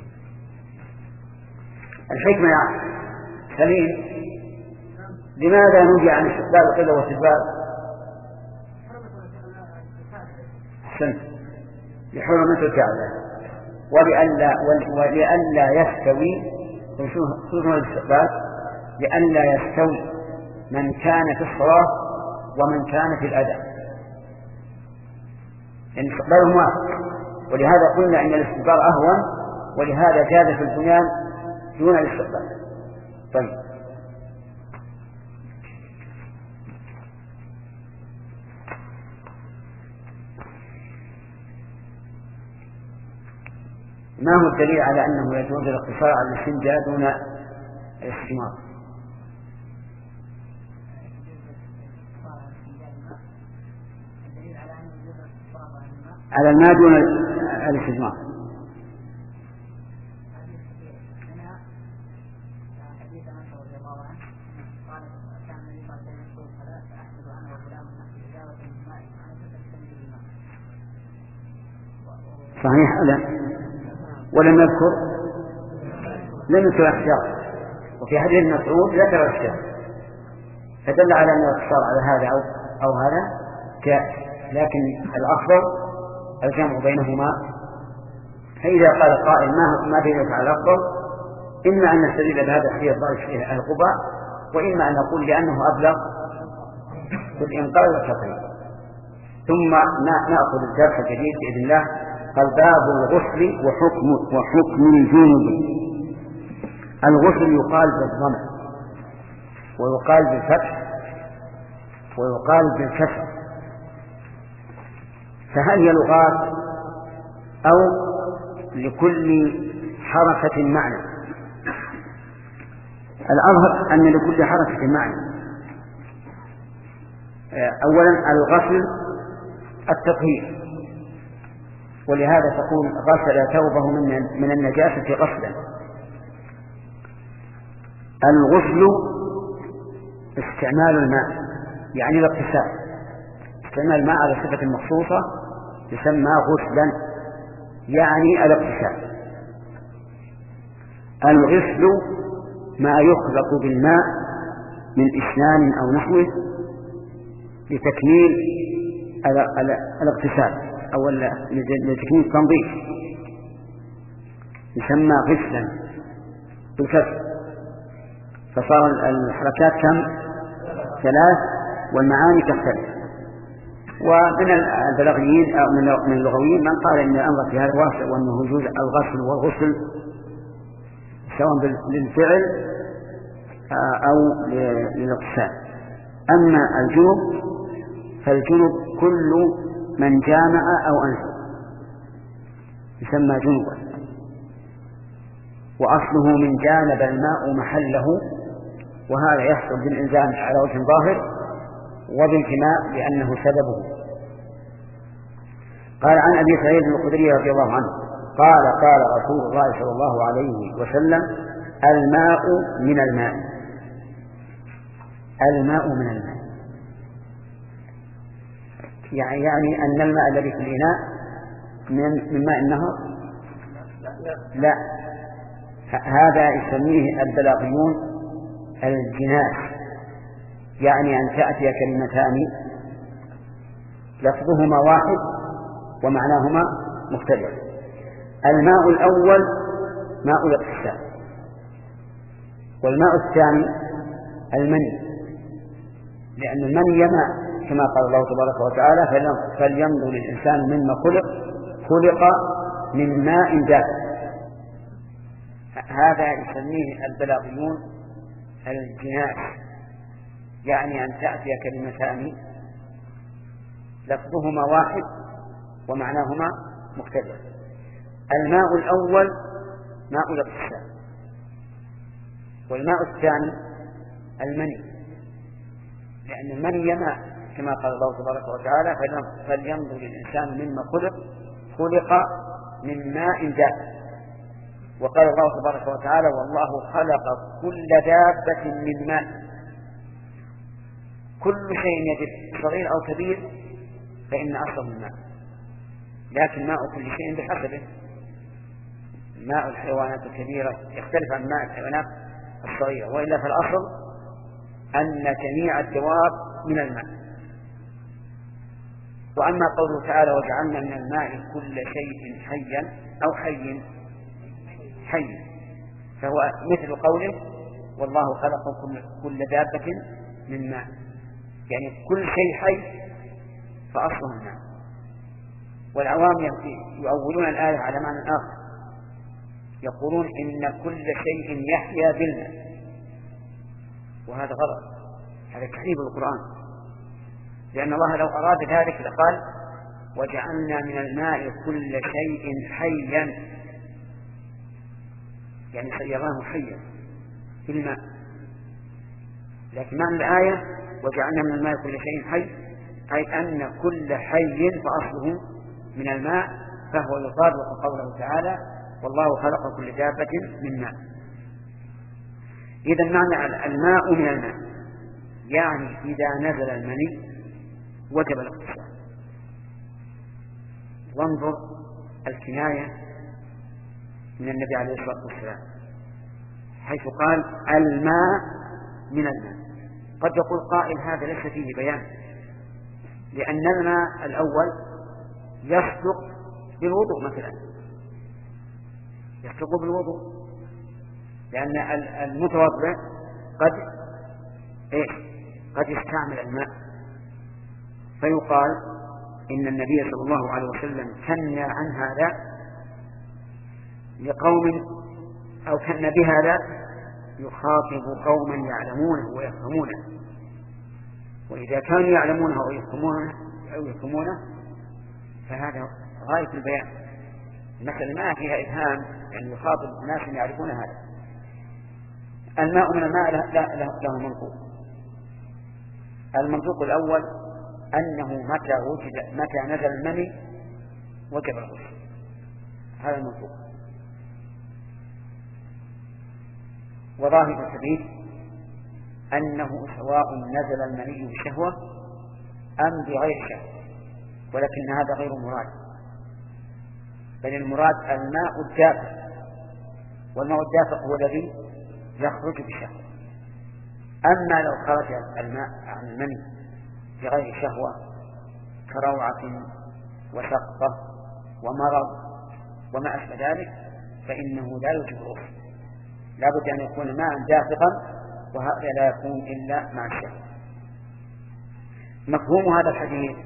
الحكمة يعني سليم. لماذا نجي عن استقبال القبلة واستدبار؟ أحسنت. لحرمة الكعبة ولئلا ولئلا يستوي خصوصا الاستقبال، لئلا يستوي من كان في الصلاة ومن كان في الأداء، لأن استقبالهم واحد، ولهذا قلنا أن الاستقبال أهون، ولهذا جاز في البنيان دون الاستقبال. طيب، ما هو الدليل على أنه يجوز الاقتصار على الاستنجاء دون الاستجمار؟ على الماء دون الاستجمار. صحيح. لا، ولم يذكر لم يذكر الاختيار، وفي حديث مسعود ذكر الاختيار، فدل على أن الاقتصار على هذا أو, أو هذا جائز، لكن الأفضل الجمع بينهما. فإذا قال قائل ما ما دليلك على الأفضل، إما أن نستدل بهذا الحديث الضعيف فيه القباء، وإما أن نقول لأنه أبلغ في الإنقاذ والتقريب. ثم نأخذ الدرس الجديد بإذن الله. قال باب الغسل وحكم وحكم الجنوب. الغسل يقال بالضم ويقال بالفتح ويقال بالكسر، فهل هي لغات أو لكل حركة معنى؟ الأظهر أن لكل حركة معنى. أولا الغسل التطهير، ولهذا تقول غسل ثوبه من النجاسة غسلا. الغسل استعمال الماء يعني الاغتسال، استعمال الماء على صفة مخصوصة يسمى غسلا يعني الاغتسال. الغسل ما يخلط بالماء من إسنان أو نحوه لتكميل الاغتسال أو لتكميل التنظيف، يسمى غسلا بالكسر. فصار الحركات كم؟ ثلاث، والمعاني تختلف. ومن البلاغيين أو من اللغويين من قال إن الأمر في هذا واسع، وأنه يجوز الغسل والغسل سواء للفعل أو للاغتسال. أما الجنب فالجنب كل من جامع أو أنزل يسمى جنبا، وأصله من جانب الماء محله، وهذا يحصل بالإنزال على وجه ظاهر وبالجماع لأنه سببه. قال عن أبي سعيد الخدري رضي الله عنه قال قال رسول الله صلى الله عليه وسلم الماء من الماء. الماء من الماء يعني يعني أن الماء الذي في الإناء من, من ماء النهر لا، هذا يسميه البلاغيون الجناس، يعني أن تأتي كلمتان لفظهما واحد ومعناهما مختلف. الماء الأول ماء الاغتسال، والماء الثاني المني، لأن المني ماء كما قال الله تبارك وتعالى: فلينظر الإنسان مما خلق، خلق من ماء دافق. هذا يسميه البلاغيون الجناس، يعني أن تأتي كلمتان لفظهما واحد ومعناهما مختلف. الماء الأول ماء الاغتسال، والماء الثاني المني، لأن المني ماء كما قال الله تبارك وتعالى: فلينظر الإنسان مما خلق، خلق من ماء دافق. وقال الله تبارك وتعالى: والله خلق كل دابة من ماء. كل شيء يجب صغير أو كبير فإن أصله من ماء، لكن ماء كل شيء بحسبه. ماء الحيوانات الكبيرة يختلف عن ماء الحيوانات الصغيرة، وإلا فالأصل أن جميع الدواب من الماء. وأما قوله تعالى: وجعلنا من الماء كل شيء حيا أو حي حي، فهو مثل قوله: والله خلق كل دابة من ماء، يعني كل شيء حي فأصله الماء. والعوام يؤولون الآية على معنى آخر، يقولون إن كل شيء يحيا بالماء، وهذا غلط، هذا تحريف القرآن، لأن الله لو أراد ذلك لقال: وجعلنا من الماء كل شيء حيا، يعني صيرناه حيا في الماء. لكن معنى الآية: وجعلنا من الماء كل شيء حي، أي أن كل حي فأصله من الماء، فهو يطابق قوله تعالى: والله خلق كل دابة من ماء. إذا معنى الماء من الماء يعني إذا نزل المني وجب الاغتسال. وانظر الكناية من النبي عليه الصلاة والسلام حيث قال: الماء من الماء. قد يقول قائل: هذا ليس فيه بيان، لأن الماء الأول يصدق بالوضوء مثلا، يصدق بالوضوء، لأن المتوضئ قد إيه؟ قد يستعمل الماء، فيقال إن النبي صلى الله عليه وسلم كنى عن هذا لقوم، أو كن بهذا يخاطب قوما يعلمونه ويفهمونه، وإذا كانوا يعلمونه أو يفهمونه أو يفهمونه فهذا غاية البيان. المسألة ما فيها إفهام، يعني يخاطب ناس يعرفون هذا. الماء من الماء له منطوق. المنطوق الأول أنه متى وجد متى نزل المني وجب الغسل، هذا المنطوق. وظاهر الحديث أنه سواء نزل المني بشهوة أم بغير شهوة، ولكن هذا غير مراد، بل المراد الماء الدافق، والماء الدافق هو الذي يخرج بشهوة. أما لو خرج الماء عن المني بغير شهوة كروعة وسقطة ومرض وما أشبه ذلك فإنه لا يوجب الغسل، لا بد أن يكون ماء دافقا، وهذا لا يكون إلا مع الشهوة. مفهوم هذا الحديث.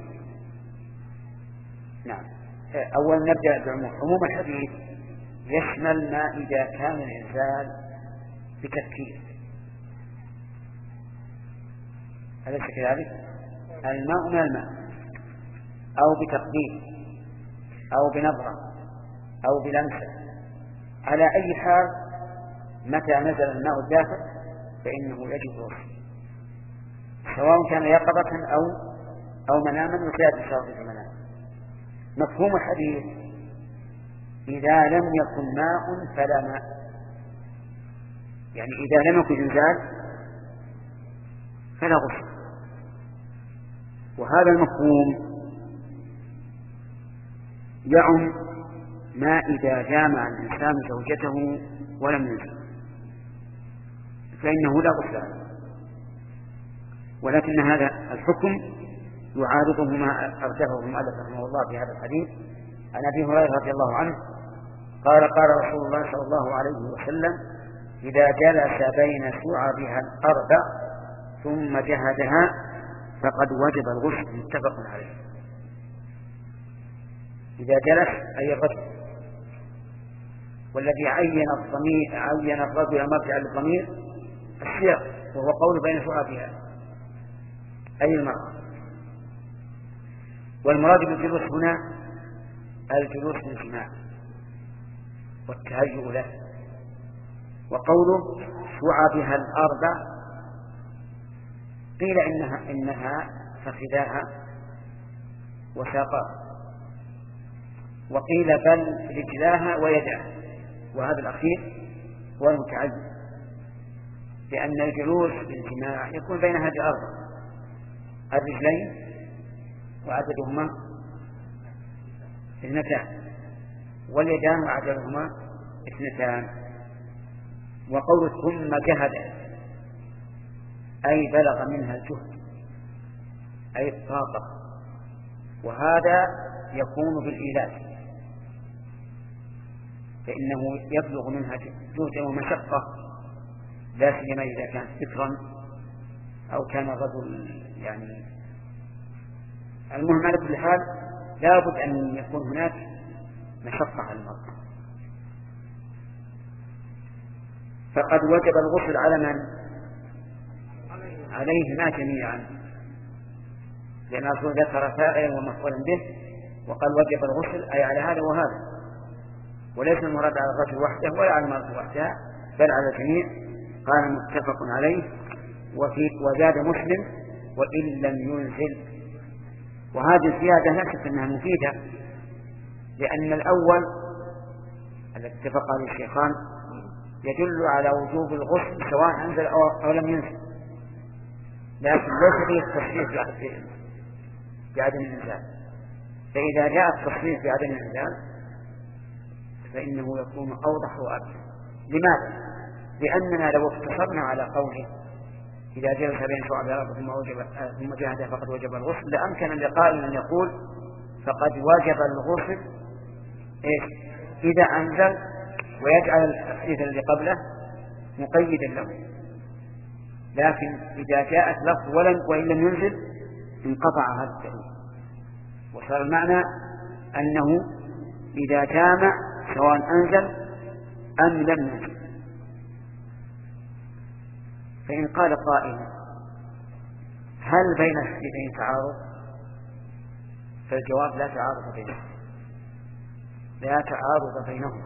نعم، أولا نبدأ بعموم. عموم الحديث يشمل ما إذا كان الإنزال بتفكير، أليس كذلك؟ الماء من الماء، أو بتقديم أو بنظرة أو بلمسة، على أي حال متى نزل الماء الدافق فإنه يجب الغسل، سواء كان يقظة أو أو مناما، وسيأتي الشرط في المنام. مفهوم الحديث: إذا لم يكن ماء فلا ماء، يعني إذا لم يكن إنزال فلا غسل. وهذا المفهوم يعم ما إذا جامع الإنسان زوجته ولم ينزل فإنه لا غسل له، ولكن هذا الحكم يعارضه ما أرجحه مؤلف رحمه الله في هذا الحديث عن أبي هريرة رضي الله عنه قال قال رسول الله صلى الله عليه وسلم: إذا جلس بين شعبها الأربع ثم جهدها فقد وجب الغسل. متفق عليه. إذا جلس أي الرجل، والذي عين الضمير عين الرجل مرجع للضمير السياق، وهو قول بين شعبها أي المرأة. والمراد بالجلوس هنا الجلوس للجماع والتهيؤ له. وقوله شعبها الأربع قيل إنها, إنها فخذاها وساقاها، وقيل بل رجلاها ويداها، وهذا الأخير هو المتعين، لأن الجلوس بالجماع يكون بين هذه الأربع: الرجلين وعددهما اثنتان، واليدان وعددهما اثنتان. وقول ثم جهد أي بلغ منها الجهد أي الطاقة، وهذا يكون بالإيلاد، فإنه يبلغ منها جهد ومشقة، لا سيما إذا كان فكرا أو كان الرجل يعني. المهم على كل حال لا بد أن يكون هناك مشقة على المرأة. فقد وجب الغسل على من؟ عليهما جميعا، لأن الرسول ذكر فاعلا ومفعولا به وقال وجب الغسل أي على هذا وهذا، وليس المراد على الرجل وحده ولا على المرأة وحدها بل على الجميع. قال متفق عليه. وفي وزاد مسلم: وإن لم ينزل. وهذه الزيادة لا شك أنها مفيدة، لأن الأول الذي اتفق عليه الشيخان يدل على وجوب الغسل سواء أنزل أو لم ينزل، لكن ليس فيه التصريح بعدم الإنزال. فإذا جاء التصريح بعدم الإنزال فإنه يكون أوضح وأبين. لماذا؟ لأننا لو اقتصرنا على قوله إذا جلس بين شعب الأرض ثم وجب ثم جاهد فقد وجب الغسل، لأمكن لقائل أن يقول فقد وجب الغسل إيش إذا أنزل، ويجعل الحديث الذي قبله مقيدا له. لكن إذا جاءت لفظ ولم وإن لم ينزل انقطع هذا الدليل، وصار المعنى أنه إذا جامع سواء أنزل أم لم ينزل. فإن قال قائل هل بين الحديثين تعارض؟ فالجواب لا تعارض بينهما، لا تعارض بينهما،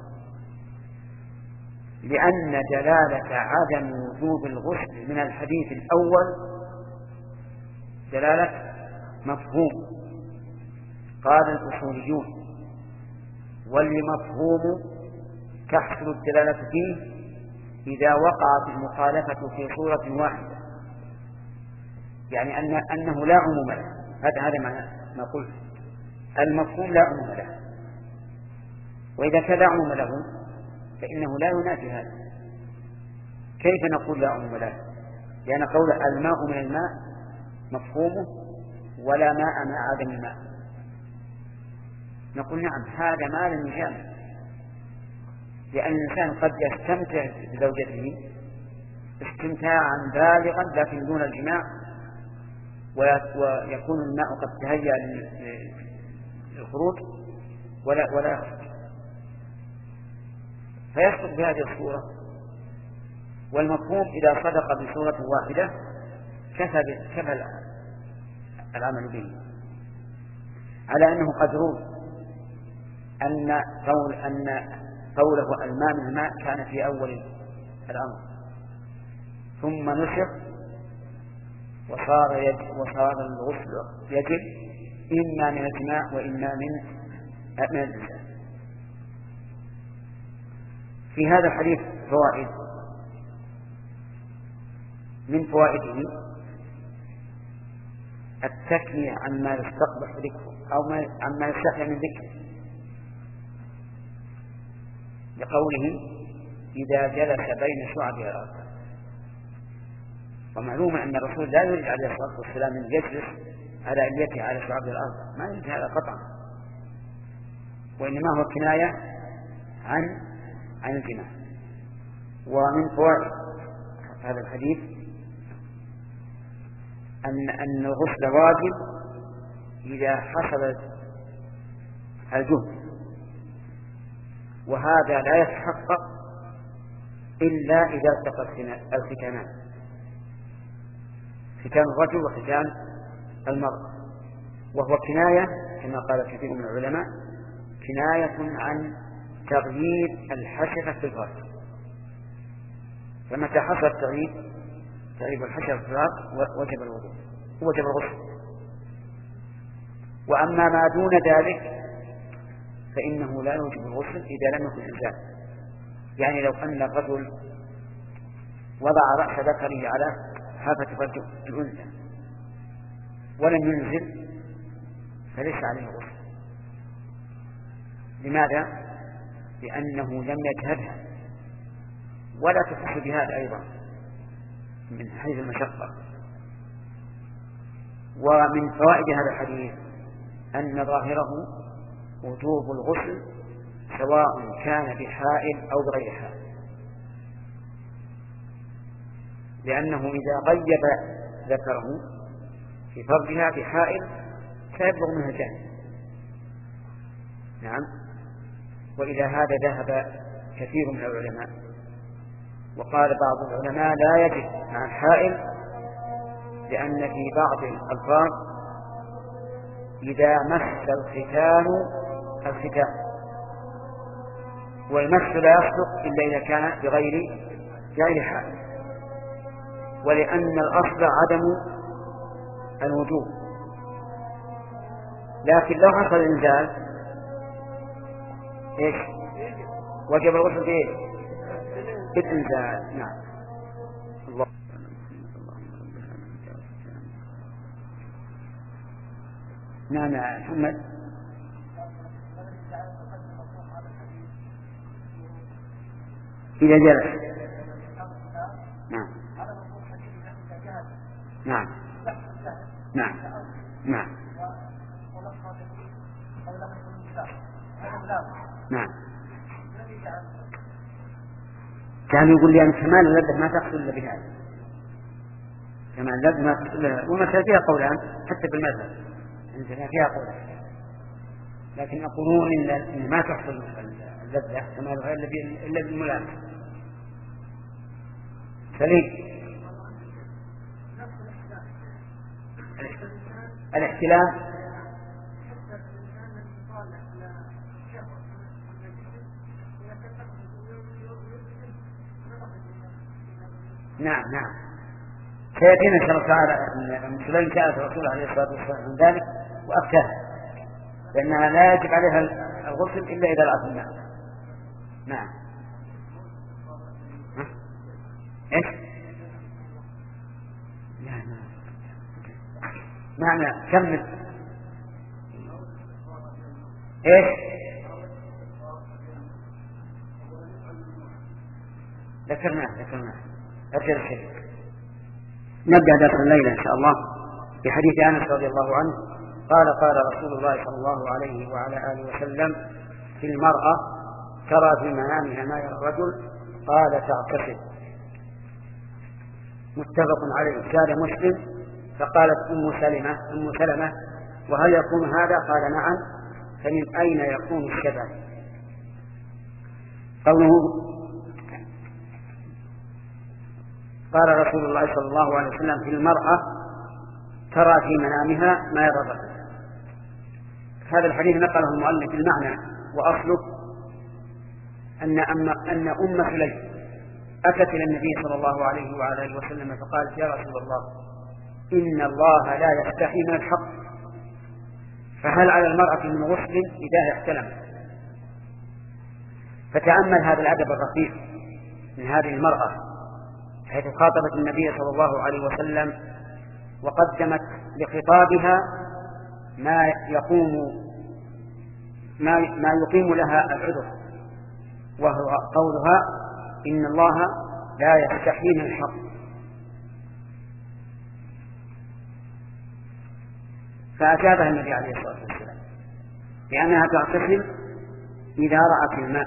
لأن دلالة عدم وجوب الغسل من الحديث الأول دلالة مفهوم. قال الأصوليون: والمفهوم تحصل الدلالة فيه إذا وقعت المخالفة في صورة واحدة، يعني أن أنه لا عموم له. هذا هذا ما قلت، المفهوم لا عموم له، وإذا كان لا عموم له فإنه لا ينافي هذا. كيف نقول لا عموم له؟ لأن قول الماء من الماء مفهومه ولا ماء مع عدم الماء، نقول نعم هذا ما لم يجامع، لأن الإنسان قد يستمتع بزوجته استمتاعا بالغا لكن دون الجماع، ويكون الماء قد تهيأ للخروج ولا ولا يخرج، فيسقط بهذه الصورة. والمفهوم إذا صدق بصورة واحدة كفى كفى العمل به، على أنه قد روي أن قول أن قوله الماء من الماء كان في أول الأمر ثم نسخ وصار يجب وصار الغسل يجب إما من الجماع وإما من من الإنسان. في هذا الحديث فوائد. من فوائده التكنية عما يستقبح ذكره أو عما يستحيى من ذكره، لقوله إذا جلس بين شعب الأرض. ومعلوم أن الرسول لا يريد عليه الصلاة والسلام أن يجلس على أليته على شعب الأرض، ما يريد هذا قطعا، وإنما هو كناية عن عن الجماع. ومن فوائد هذا الحديث أن أن الغسل واجب إذا حصل الجهد، وهذا لا يتحقق إلا إذا التقى الختانان، ختان الرجل وختان المرأة، وهو كناية كما قال كثير من العلماء كناية عن تغيير الحشفة في الفرج. فمتى حصل تغيير تغيير الحشفة في الفرج وجب الوضوء وجب الغسل. وأما ما دون ذلك فإنه لا يوجب الغسل إذا لم يكن إنزال. يعني لو أن الرجل وضع رأس ذكره على حافة فرج الأنثى ولم ينزل فليس عليه غسل. لماذا؟ لأنه لم يجهدها، ولا تخص بهذا أيضا من حيث المشقة. ومن فوائد هذا الحديث أن ظاهره وجوب الغسل سواء كان بحائل أو بغير حائل، لأنه إذا غيب ذكره في فرجها بحائل سيبلغ منها الجهل. نعم. وإلى هذا ذهب كثير من العلماء، وقال بعض العلماء لا يجب مع الحائل، لأن في بعض الألفاظ إذا مس الختان الختان، والمس لا يصدق إلا إذا كان بغير غير حائل، ولأن الأصل عدم الوجوب. لكن لو حصل الإنزال إيش وجب الغسل بإيه؟ بالإنزال. نعم. الله نعم يا محمد. إذا جلس نعم نعم نعم نعم نعم كان يقول لي أن كمال اللذة ما تحصل إلا بهذا، كمال اللذة ما تحصل إلا بهذا. والمسألة فيها قولان حتى بالمذهب عندنا فيها قولان، لكن يقولون إن ما تحصل اللذة كمالها إلا بالملامسة. سليم. الاحتلام نعم نعم سيأتينا إن شاء الله تعالى أن سليم كانت الرسول عليه الصلاة والسلام من ذلك وأفتاها، لأنها لا يجب عليها الغسل إلا إذا رأت الماء. نعم. ها؟ إيش؟ لا لا معنى كمل. إيش؟ ذكرناه ذكرناه أرجل الشيء. نبدأ درس الليلة إن شاء الله بحديث أنس رضي الله عنه قال قال رسول الله صلى الله عليه وعلى آله وسلم في المرأة ترى في منامها ما يرى الرجل قال تعتقد. متفق عليه. زاد مسلم فقالت أم سلمة أم سلمة وهل يكون هذا؟ قال نعم. فمن أين يكون الشبه؟ قوله قال رسول الله صلى الله عليه وسلم في المرأة ترى في منامها ما يرى الرجل. هذا الحديث نقله المؤلف بالمعنى، وأصله أن أم أن أم سليم أتت إلى النبي صلى الله عليه وعلى آله وسلم فقالت يا رسول الله إن الله لا يستحي من الحق، فهل على المرأة من غسل إذا احتلمت؟ فتأمل هذا الأدب الرفيع من هذه المرأة حيث خاطبت النبي صلى الله عليه وسلم وقدمت لخطابها ما يقوم ما ما يقيم لها العذر، وهو قولها إن الله لا يستحيي من الحق. فأجابها النبي عليه الصلاة والسلام لأنها تغتسل إذا رأت الماء.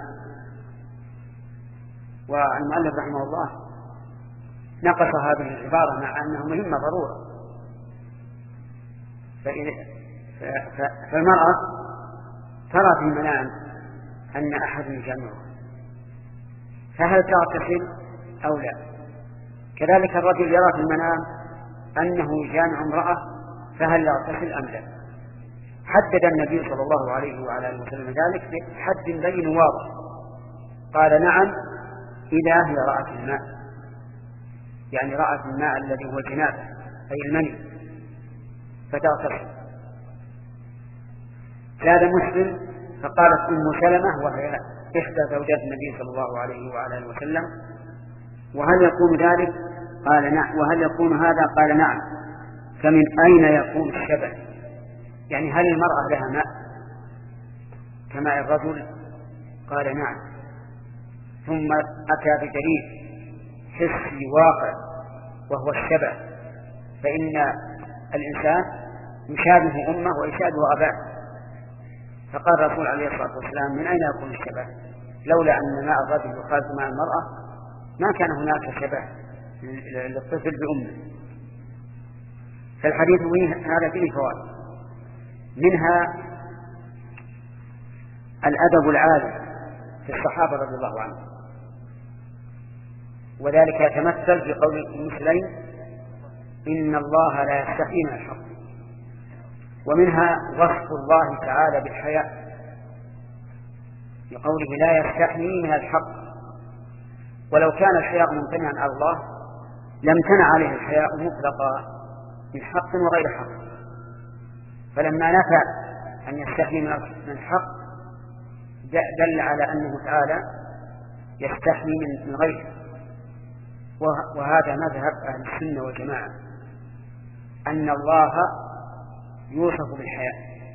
والمؤلف رحمه الله نقص هذه العبارة مع أنه مهمة ضرورة. فالمرأة ترى في المنام أن أحد يجامعها، فهل تغتسل أو لا؟ كذلك الرجل يرى في المنام أنه يجامع امرأة، فهل يغتسل أم لا؟ حدد النبي صلى الله عليه وعلى آله وسلم ذلك بحد بين واضح، قال نعم إذا هي رأت الماء، يعني رأت الماء الذي هو الجنابة أي المني، فتغتسل. زاد مسلم فقالت أم سلمة وهي إحدى زوجات النبي صلى الله عليه وعلى آله وسلم: وهل يكون ذلك؟ قال نعم. وهل يكون هذا؟ قال نعم. فمن أين يكون الشبه؟ يعني هل المرأة لها ماء كماء الرجل؟ قال نعم. ثم أتى بدليل حسي واقع وهو الشبه، فإن الإنسان يشابه أمه ويشابه أباه. فقال الرسول عليه الصلاة والسلام: من أين يكون الشبه؟ لولا أن ماء الرجل يخالط ماء المرأة ما كان هناك شبه للطفل بأمه. فالحديث هذا فيه فوائد، منها الأدب العالي في الصحابة رضي الله عنهم، وذلك يتمثل في قول المسلمين: إن الله لا يستحيي من الحق. ومنها وصف الله تعالى بالحياء بقوله لا يستحيي من الحق، ولو كان الحياء ممتنعا على الله لامتنع عليه الحياء مطلقا من حق وغير حق، فلما نفى أن يستحيي من الحق دل على أنه تعالى يستحيي من غيره. وهذا مذهب أهل السنة والجماعة، أن الله يوصف بالحياء،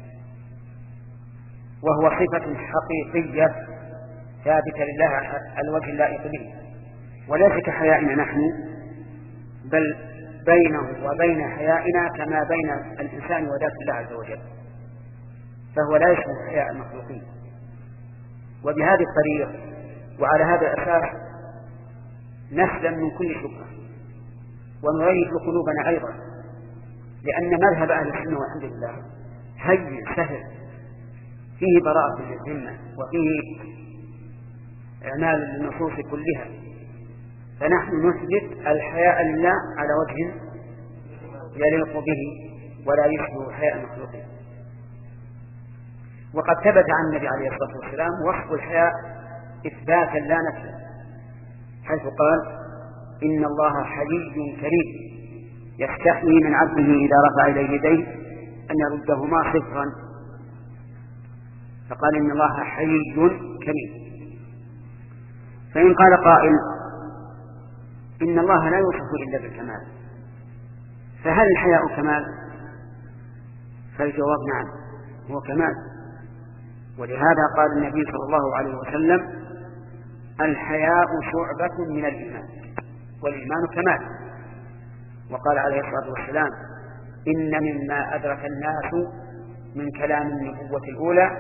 وهو صفة حقيقية ثابتة لله على الوجه اللائق به، وليس كحيائنا نحن، بل بينه وبين حيائنا كما بين الإنسان وذات الله عز وجل، فهو لا يشبه حياء المخلوقين. وبهذه الطريقة وعلى هذا الأساس نسلم من كل شبهة ونريح قلوبنا أيضا، لأن مذهب أهل السنة والحمد لله هين سهل، فيه براءة للذمة وفيه إعمال للنصوص كلها، فنحن نثبت الحياء لله على وجه يليق به ولا يشبه حياء المخلوقين. وقد ثبت عن النبي عليه الصلاة والسلام وصف الحياء إثباتا لا نفيا، حيث قال: إن الله حيي كريم يستحيي من عبده إذا رفع إليه يديه أن يردهما صفرا، فقال: إن الله حيي كريم. فإن قال قائل: إن الله لا يوصف إلا بالكمال، فهل الحياء كمال؟ فالجواب نعم، هو كمال. ولهذا قال النبي صلى الله عليه وسلم: الحياء شعبة من الإيمان والإيمان كمال. وقال عليه الصلاة والسلام: إن مما أدرك الناس من كلام النبوة الأولى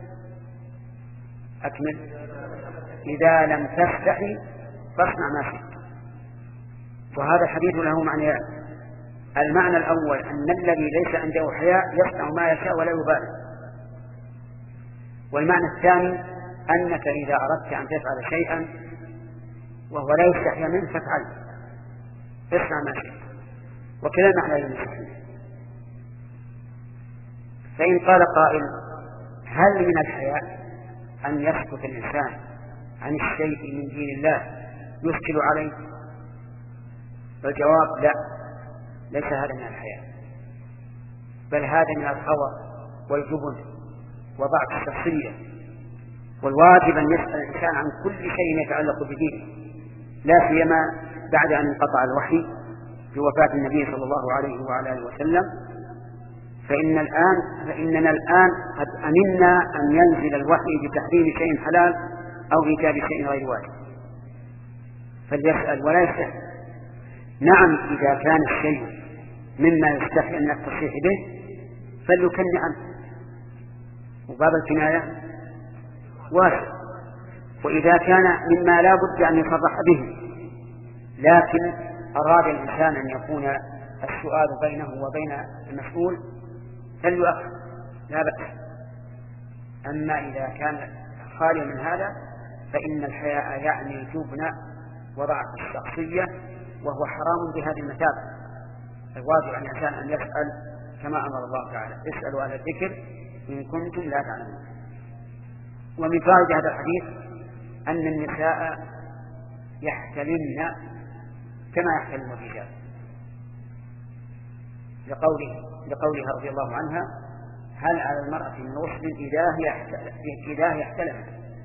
أكمل إذا لم تستحي فاصنع ما شئت. وهذا حديث له معنيان: المعنى الأول أن الذي ليس عنده حياء يصنع ما يشاء ولا يبالي، والمعنى الثاني أنك إذا أردت أن تفعل شيئا وهو لا يستحي منه فافعل، اصنع ما شئت، وكلا معنى للمستحيل. فإن قال قائل: هل من الحياء أن يسكت الإنسان عن الشيء من دين الله يشكل عليه؟ فالجواب لا، ليس هذا من الحياء، بل هذا من الخوف والجبن وضعف الشخصية. والواجب أن يسأل الإنسان عن كل شيء يتعلق بدينه، لا سيما بعد أن انقطع الوحي بوفاة النبي صلى الله عليه وعلى آله وسلم. فإن الآن فإننا الآن قد أمنا أن ينزل الوحي بتحريم شيء حلال أو إيجاب شيء غير واجب، فليسأل ولا يستحي. نعم إذا كان الشيء مما يستحي أن التصريح به فليكن عنه، وباب الكناية واسع. وإذا كان مما لا بد أن يصرح به لكن أراد الإنسان أن يكون السؤال بينه وبين المسؤول فليؤخر لا بأس. أما إذا كان خاليا من هذا فإن الحياء يعني جبن وضعف الشخصية، وهو حرام بهذه المثابة. الواجب على الإنسان أن يسأل كما أمر الله تعالى: اسألوا أهل الذكر إن كنتم لا تعلمون. ومن فائدة هذا الحديث أن النساء يحتلمن كما يحتلم الرجال، لقوله لقولها رضي الله عنها: هل على المرأة من غسل إذا هي احتلمت؟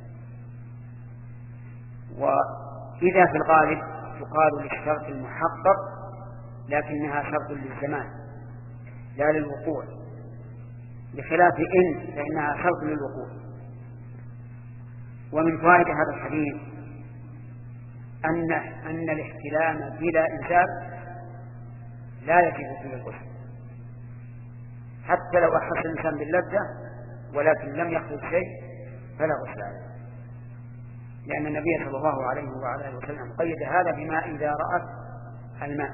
وإذا في الغالب تقال للشرط المحقق، لكنها شرط للزمان لا للوقوع، بخلاف إن فإنها شرط للوقوع. ومن فوائد هذا الحديث أن أن الاحتلام بلا إنزال لا يجب فيه الغسل، حتى لو أحس الإنسان باللذة ولكن لم يخرج شيء فلا غسل عليه، لأن النبي صلى الله عليه وعلى آله وسلم قيد هذا بما إذا رأت الماء.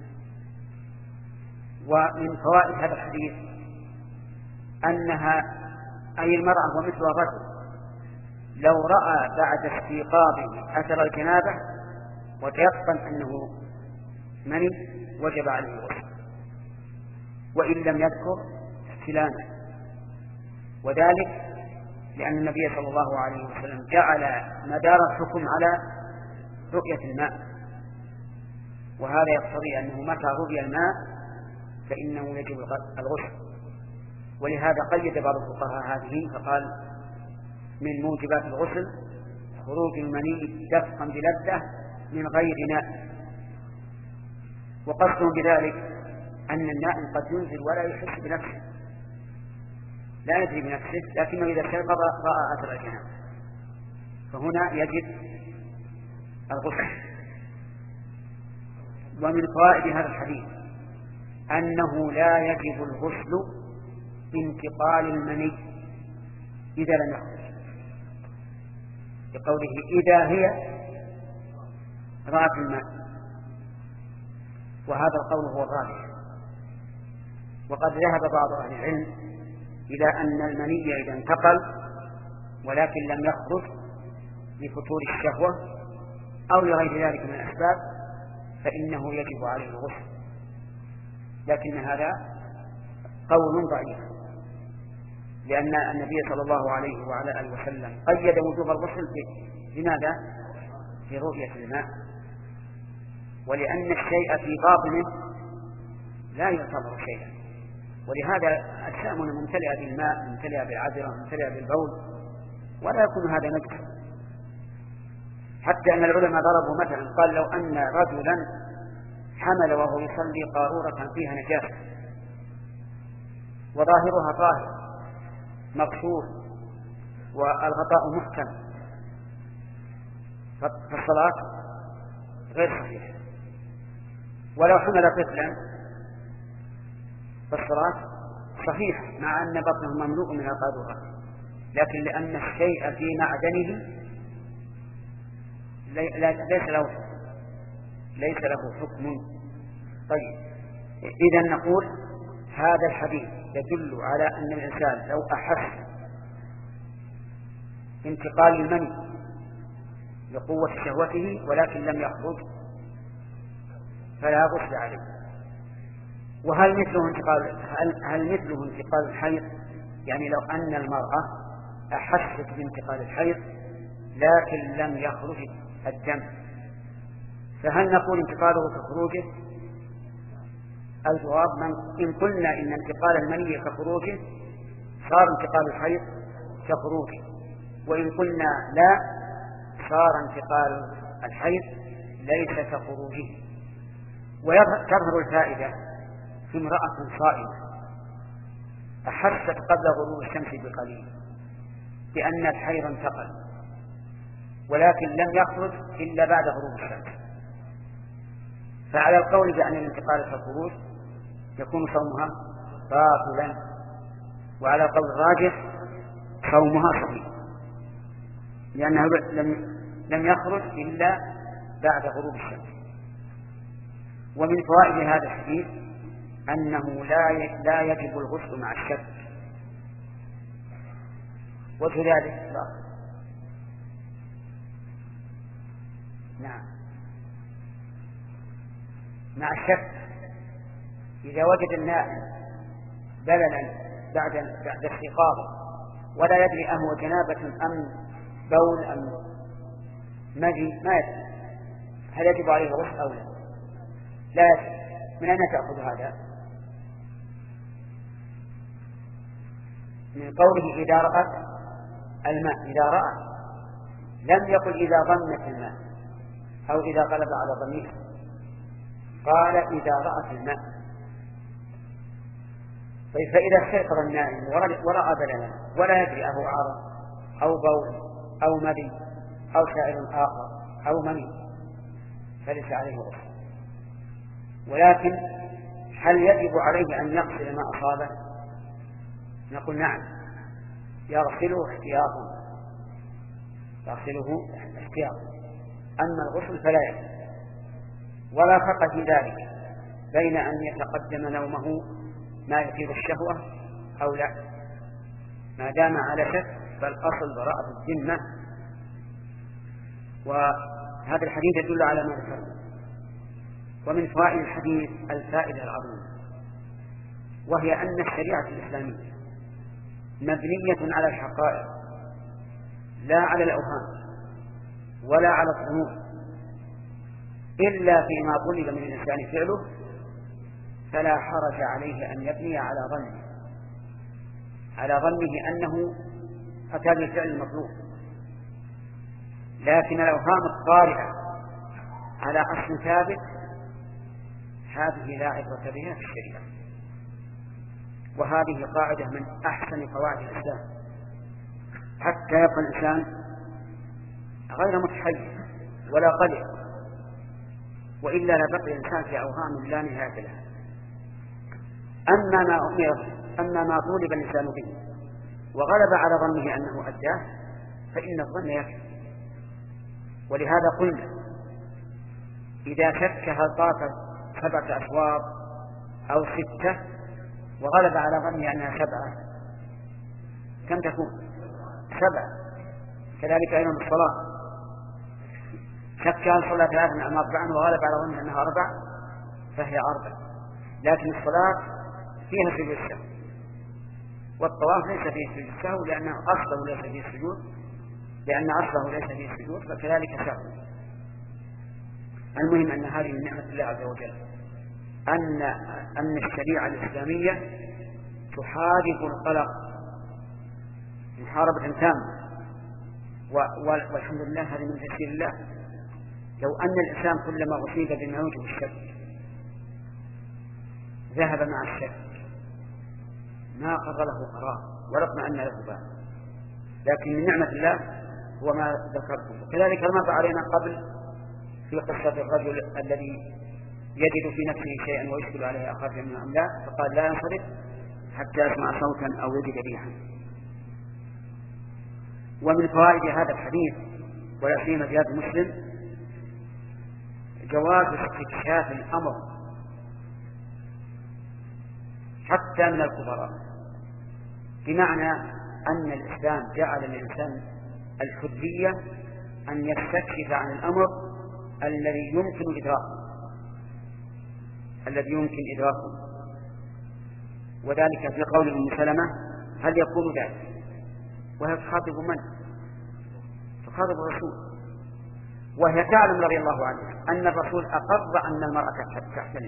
ومن فوائد هذا الحديث أنها أي المرأة ومثلها الرجل لو رأى بعد استيقاظه أثر الجنابة وتيقن أنه مني وجب عليه الغسل، وإن لم يذكر احتلاما، وذلك لأن النبي صلى الله عليه وسلم جعل مدار الحكم على رؤية الماء، وهذا يقتضي أنه متى رؤي الماء فإنه يجب الغسل. ولهذا قيد بعض الفقهاء هذه فقال: من موجبات الغسل خروج المني دفقا بلذة من غير ناء. وقصدهم بذلك أن النائم قد ينزل ولا يحس بنفسه، لا يدري بنفسه، لكنه إذا استيقظ رأى أثر الجنابة، فهنا يجب الغسل. ومن فوائد هذا الحديث أنه لا يجب الغسل بانتقال المني إذا لم يخرج، بقوله إذا هي رأت الماء، وهذا القول هو الراجح. وقد ذهب بعض أهل العلم إلى أن المني إذا انتقل ولكن لم يخرج لفتور الشهوة أو لغير ذلك من الأسباب فإنه يجب عليه الغسل، لكن هذا قول ضعيف، لأن النبي صلى الله عليه وعلى آله وسلم قيد وجوب الغسل لماذا؟ في رؤية الماء، ولأن الشيء في باطنه لا يعتبر شيئا، ولهذا أجسامنا ممتلئة بالماء، ممتلئة بالعذرة، ممتلئة بالبول، ولا يكون هذا نجسا. حتى أن العلماء ضربوا مثلا، قال: لو أن رجلا حمل وهو يصلي قارورة فيها نجاسة وظاهرها طاهر مقصور والغطاء محكم، فالصلاة غير صحيحة. ولو حمل طفلا فالصلاة صحيحة مع أن بطنه مملوء من القارورة، لكن لأن الشيء في معدنه ليس له ليس له حكم. طيب، إذا نقول هذا الحديث يدل على أن الإنسان لو أحس انتقال المني لقوة شهوته ولكن لم يخرج فلا غسل عليه. وهل مثله انتقال هل, هل مثله انتقال الحيض؟ يعني لو أن المرأة أحست بانتقال الحيض لكن لم يخرج الدم، فهل نقول انتقاله كخروجه؟ الجواب: من إن قلنا إن انتقال المني كخروجه صار انتقال الحيض كخروجه، وإن قلنا لا صار انتقال الحيض ليس كخروجه. وتظهر الفائدة في امرأة صائمة أحست قبل غروب الشمس بقليل بأن الحيض انتقل، ولكن لم يخرج إلا بعد غروب الشمس. فعلى القول بأن الانتقال في الخروج يكون صومها باطلا، وعلى القول الراجح صومها صحيح، لأنه لم لم يخرج إلا بعد غروب الشمس. ومن فوائد هذا الحديث أنه لا لا يجب الغسل مع الشك. وجه ذلك لا. نعم، مع الشك إذا وجد النائم بللا بعد بعد استيقاظه ولا يدري أهو جنابة أم بول أم مجي، ما يدري هل يجب عليه الغسل أو لا؟ لا يدري. من أين تأخذ هذا؟ من قوله إذا رأت الماء. إذا رأت لم يقل إذا ظنت الماء أو إذا غلب على ظنه، قال إذا رأت الماء. طيب فإذا استيقظ النائم ورأى بللا ولا يدري أهو عرق أو بول أو مدي أو سائل آخر أو مني فليس عليه غسل. ولكن هل يجب عليه أن يغسل ما أصابه؟ نقول نعم، يغسله احتياطا، يغسله احتياطا. أما الغسل فلا يجب. ولا فرق في ذلك بين أن يتقدم نومه ما يثير الشهوة أو لا، ما دام على شك فالأصل براءة الذمة. وهذا الحديث يدل على ما ذكرنا. ومن فوائد الحديث الفائدة العظيمة، وهي أن الشريعة الإسلامية مبنية على الحقائق لا على الأوهام ولا على الظنون، إلا فيما طلب من الإنسان فعله فلا حرج عليه أن يبني على ظنه على ظنه أنه أتى بالفعل المطلوب. لكن الأوهام الطارئة على أصل ثابت هذه لا عبرة بها في الشريعة. وهذه قاعدة من أحسن قواعد الإسلام، حتى يبقى الإنسان غير متحيز ولا قلق، وإلا لبقي الإنسان في أوهام لا نهاية لها. أما ما أمر أما ما طولب الإنسان به وغلب على ظنه أنه أداه فإن الظن يكفي. ولهذا قلنا إذا شك هل طاف سبعة أشواط أو ستة وغلب على ظنه أنها سبعة كم تكون؟ سبعة. كذلك أيضا الصلاة، شك هل صلى ثلاثا أم أربعا وغلب على ظنه أنها أربع فهي أربع. لكن الصلاة فيها سجود السهو، والطواف ليس فيه سجود السهو لأن أصله ليس فيه السجود لأن أصله ليس فيه السجود فكذلك سهو. المهم أن هذه من نعمة الله عز وجل، أن أن الشريعة الإسلامية تحارب القلق محاربة تامة، والحمد لله هذه من تيسير الله. لو أن الإنسان كلما أصيب بما يوجب الشك ذهب مع الشك ما قضى له قرار ولا اطمأن له بال. لكن من نعمة الله هو ما ذكرته. كذلك مر علينا قبل في قصة الرجل الذي يجد في نفسه شيئا ويشكل عليه أخاف منه أم لا، فقال لا ينصرف حتى يسمع صوتا أو يجد ريحا. ومن فوائد هذا الحديث ولا سيما في هذا مسلم جواز استكشاف الأمر حتى من الكبراء، بمعنى أن الإسلام جعل للإنسان الحرية أن يستكشف عن الأمر الذي يمكن إدراكه الذي يمكن إدراكه وذلك في قول أم سلمة هل يكون ذلك؟ وهي تخاطب من؟ تخاطب الرسول، وهي تعلم رضي الله عنها أن الرسول أقر أن المرأة تحتمل،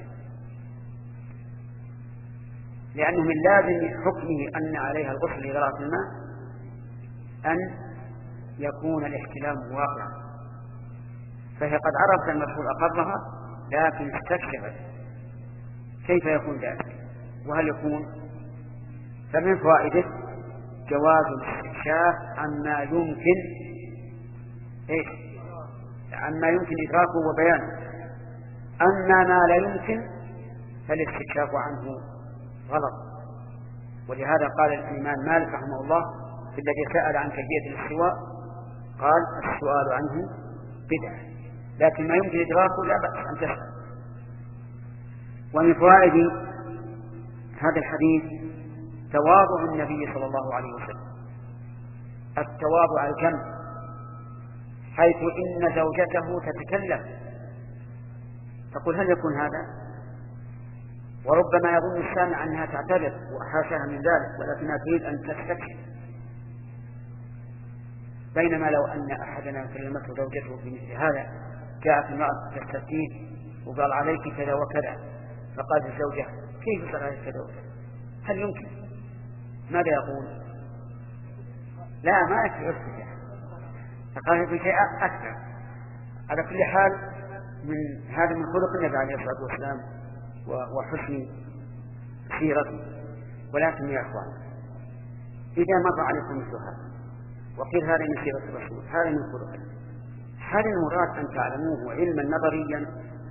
لأنه من لازم حكمه أن عليها الغسل لغراءة الماء أن يكون الاحتلام واقعا. فهي قد عرفت أن الرسول أقرها لكن استكشفت كيف يكون ذلك وهل يكون. فمن فوائده جواز الاستكشاف عما يمكن إيش؟ عما يمكن إدراكه وبيانه. أما ما لا يمكن فالاستكشاف عنه غلط. ولهذا قال الإمام مالك رحمه الله في الذي سأل عن كيفية الاستواء قال السؤال عنه بدعة، لكن ما يمكن إدراكه لا بأس أن تسأل. ومن فوائد هذا الحديث تواضع النبي صلى الله عليه وسلم، التواضع الكم، حيث إن زوجته تتكلم تقول هل يكون هذا؟ وربما يظن السامع أنها تعتذر وحاشاها من ذلك، ولكنها تريد أن تستكشف. بينما لو أن أحدنا كلمته زوجته بمثل هذا، جاءت امرأة تستفتيه وقال عليك كذا وكذا، فقالت الزوجة كيف صار عليك كذا وكذا؟ هل يمكن؟ ماذا يقول؟ لا ما يكفي يستطيع، فقال في شيء أكثر. على كل حال من هذا من خلق النبي عليه الصلاة والسلام وحسن سيرته. ولكن يا أخوان إذا مر عليكم مثل هذا وقيل هذا من سيرة الرسول، هذا من خلقه، هل المراد أن تعلموه علما نظريا؟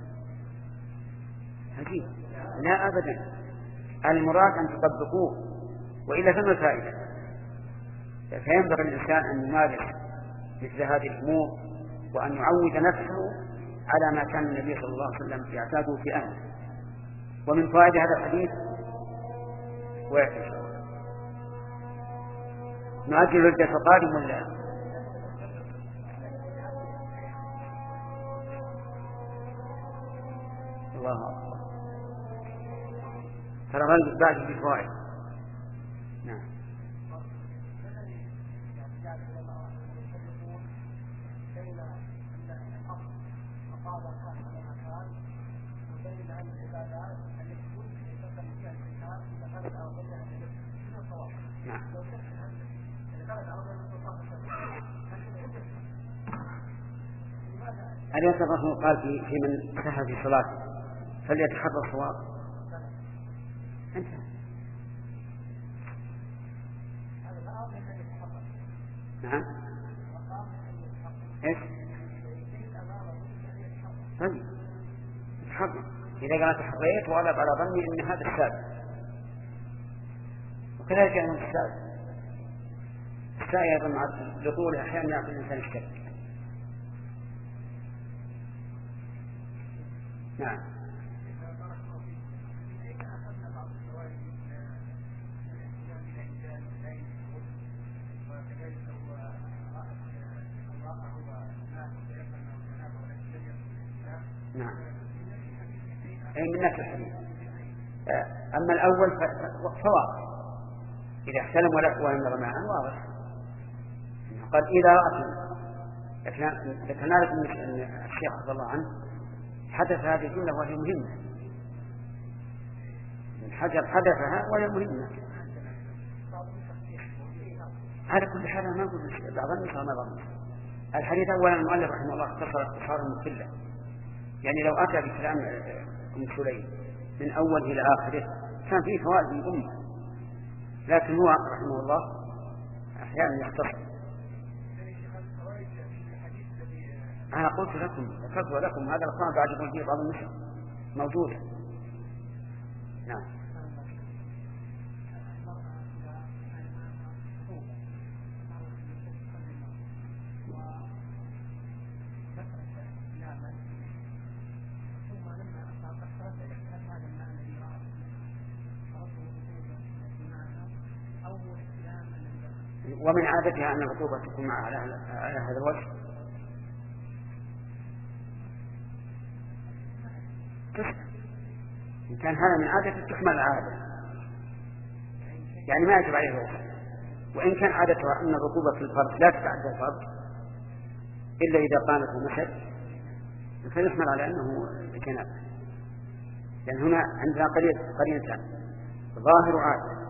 عجيب، لا أبدا، المراد أن تطبقوه، وإلا فما الفائدة؟ فينبغي الإنسان أن يمارس مثل هذه الأمور وأن يعود نفسه على ما كان النبي صلى الله عليه وسلم يعتاده في أهله. ومن فوائد هذا الحديث ويعتشر نؤجل الدرس القادم ولا الله أكبر؟ ترى غلب بعد بفوائد. نعم. نعم. أليس الرسول قال في في من سهى في صلاته فليتحرى الصواب؟ أنت نعم. إيش؟ طيب تحرى. إذا قال تحريت وغلب على ظني أن هذا السابق، وكذلك أن السابق السائر يظن لطول أحيانا يعطي الإنسان الشك. نعم. نعم. أي من نفس الحديث. أما الأول فواضح، إذا احتلم ولم يرى معا واضح. قال إذا رأت، لكن نعرف أن الشيخ رضي الله عنه حدث هذه الجملة وهي مهمة، الحجر حدثها وهي مهمة. على كل حال ما نقول بعض النساء ما ظن الحديث. أولا المؤلف رحمه الله اختصر اختصارا مخلا، يعني لو أتى بكلام ابن سليم من أول إلى آخره كان فيه فوائد الأمة، لكن هو رحمه الله أحيانا يختصر. أنا قلت لكم ذكرت لكم هذا القرآن بعد يقول فيه بعض النساء موجودة. نعم. ومن عادتها أن الرطوبة تكون على هذا الوجه. إن كان هذا من عادة تحمل العادة، يعني ما يجب عليه الوقت. وإن كان عادتها أن الرطوبة في الفرد لا تتعدى الفرد إلا إذا قامت ومشت، فيحمل على أنه بجنابه، لأن هنا عندنا قرينتان: ظاهر وعادة.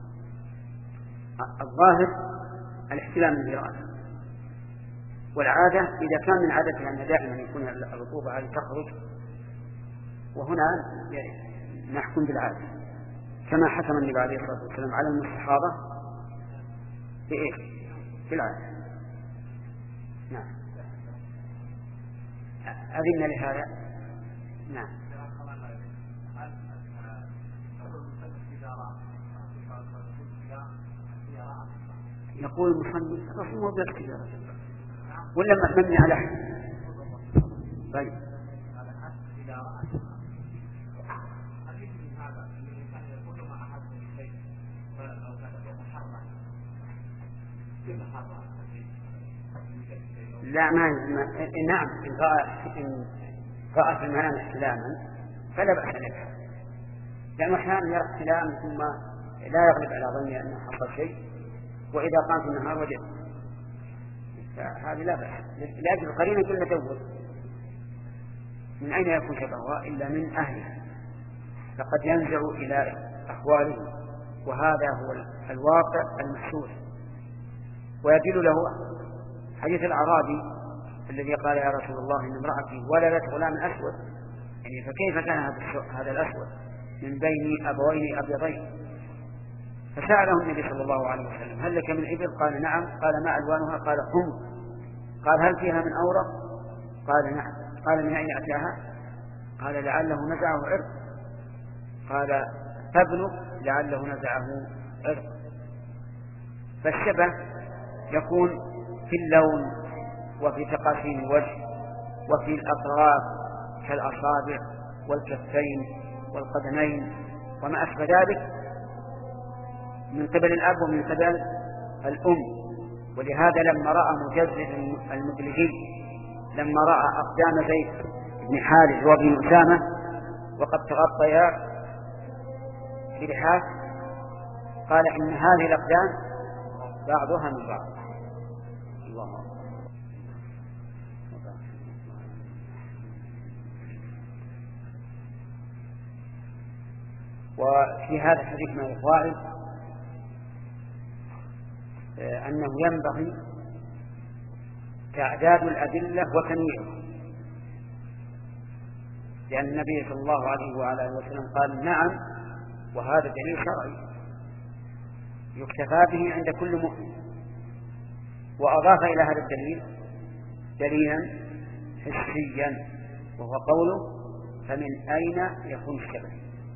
الظاهر الاحتلام من الإرادة، والعادة إذا كان من عادتها أن دائما يكون الرطوبة هذه تخرج، وهنا نحكم بالعادة كما حكم النبي عليه الصلاة والسلام على الصحابة بإيه؟ بالعادة. نعم. أذن لهذا. نعم. يقول المصنف رسمه بالاختيار ولا مبني على حد. طيب لا ما نعم إن رأى في المنام احتلاما فلا بأس به، لأنه أحيانا يرى احتلاما ثم لا يغلب على ظنه أنه حصل شيء، وإذا قام في النهار وجد، فهذه لا بأس. لأجل القرينة كل دور من أين يكون شبهها إلا من أهلها، فقد ينزع إلى أحواله، وهذا هو الواقع المحسوس. ويدل له حديث الأعرابي الذي قال يا رسول الله إن امرأتي ولدت غلام أسود، يعني فكيف كان هذا الأسود من بين أبوين أبيضين؟ فسأله النبي صلى الله عليه وسلم هل لك من إبل؟ قال نعم. قال ما ألوانها؟ قال حمر. قال هل فيها من أورق؟ قال نعم. قال من أين أتاها؟ قال لعله نزعه عرق. قال فابنه لعله نزعه عرق. فالشبه يكون في اللون وفي تقاسيم الوجه وفي الأطراف كالأصابع والكفين والقدمين وما أشبه ذلك من قبل الأب ومن قبل الأم. ولهذا لما رأى مجزز المدلجي لما رأى أقدام زيد بن حارث وابن أسامة وقد تغطيا بلحاف قال إن هذه الأقدام بعضها من بعض. الله وفي هذا الحديث من الفوائد أنه ينبغي تعداد الأدلة وتنويعها، لأن النبي صلى الله عليه وعلى آله وسلم قال نعم وهذا دليل شرعي يكتفى به عند كل مؤمن، وأضاف إلى هذا الدليل دليلا حسيا وهو قوله فمن أين يكون الشبه.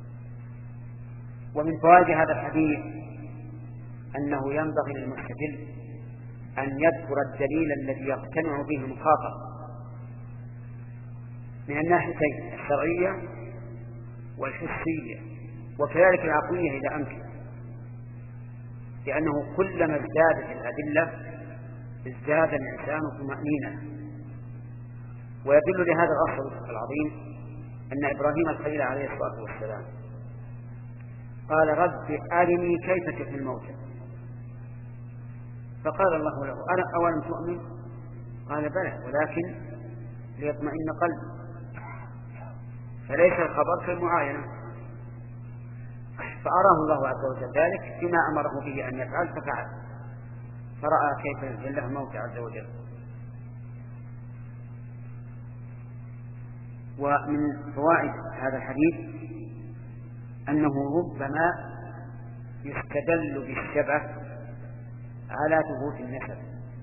ومن فوائد هذا الحديث أنه ينبغي للمستدل أن يذكر الدليل الذي يقتنع به المخاطب من الناحيتين الشرعية والحسية وكذلك العقلية إذا أمكن، لأنه كلما ازدادت الأدلة ازداد الإنسان طمأنينة. ويدل لهذا الأصل العظيم أن إبراهيم الخليل عليه الصلاة والسلام قال رب أرني كيف تحيي الموتى، فقال الله له أنا أولم تؤمن؟ قال بلى ولكن ليطمئن قلبي. فليس الخبر كالمعاينة، فأراه الله عز وجل ذلك بما أمره به أن يفعل ففعل، فرأى كيف ينزل له الموت عز وجل. ومن فوائد هذا الحديث أنه ربما يستدل بالشبه على ثبوت النسب،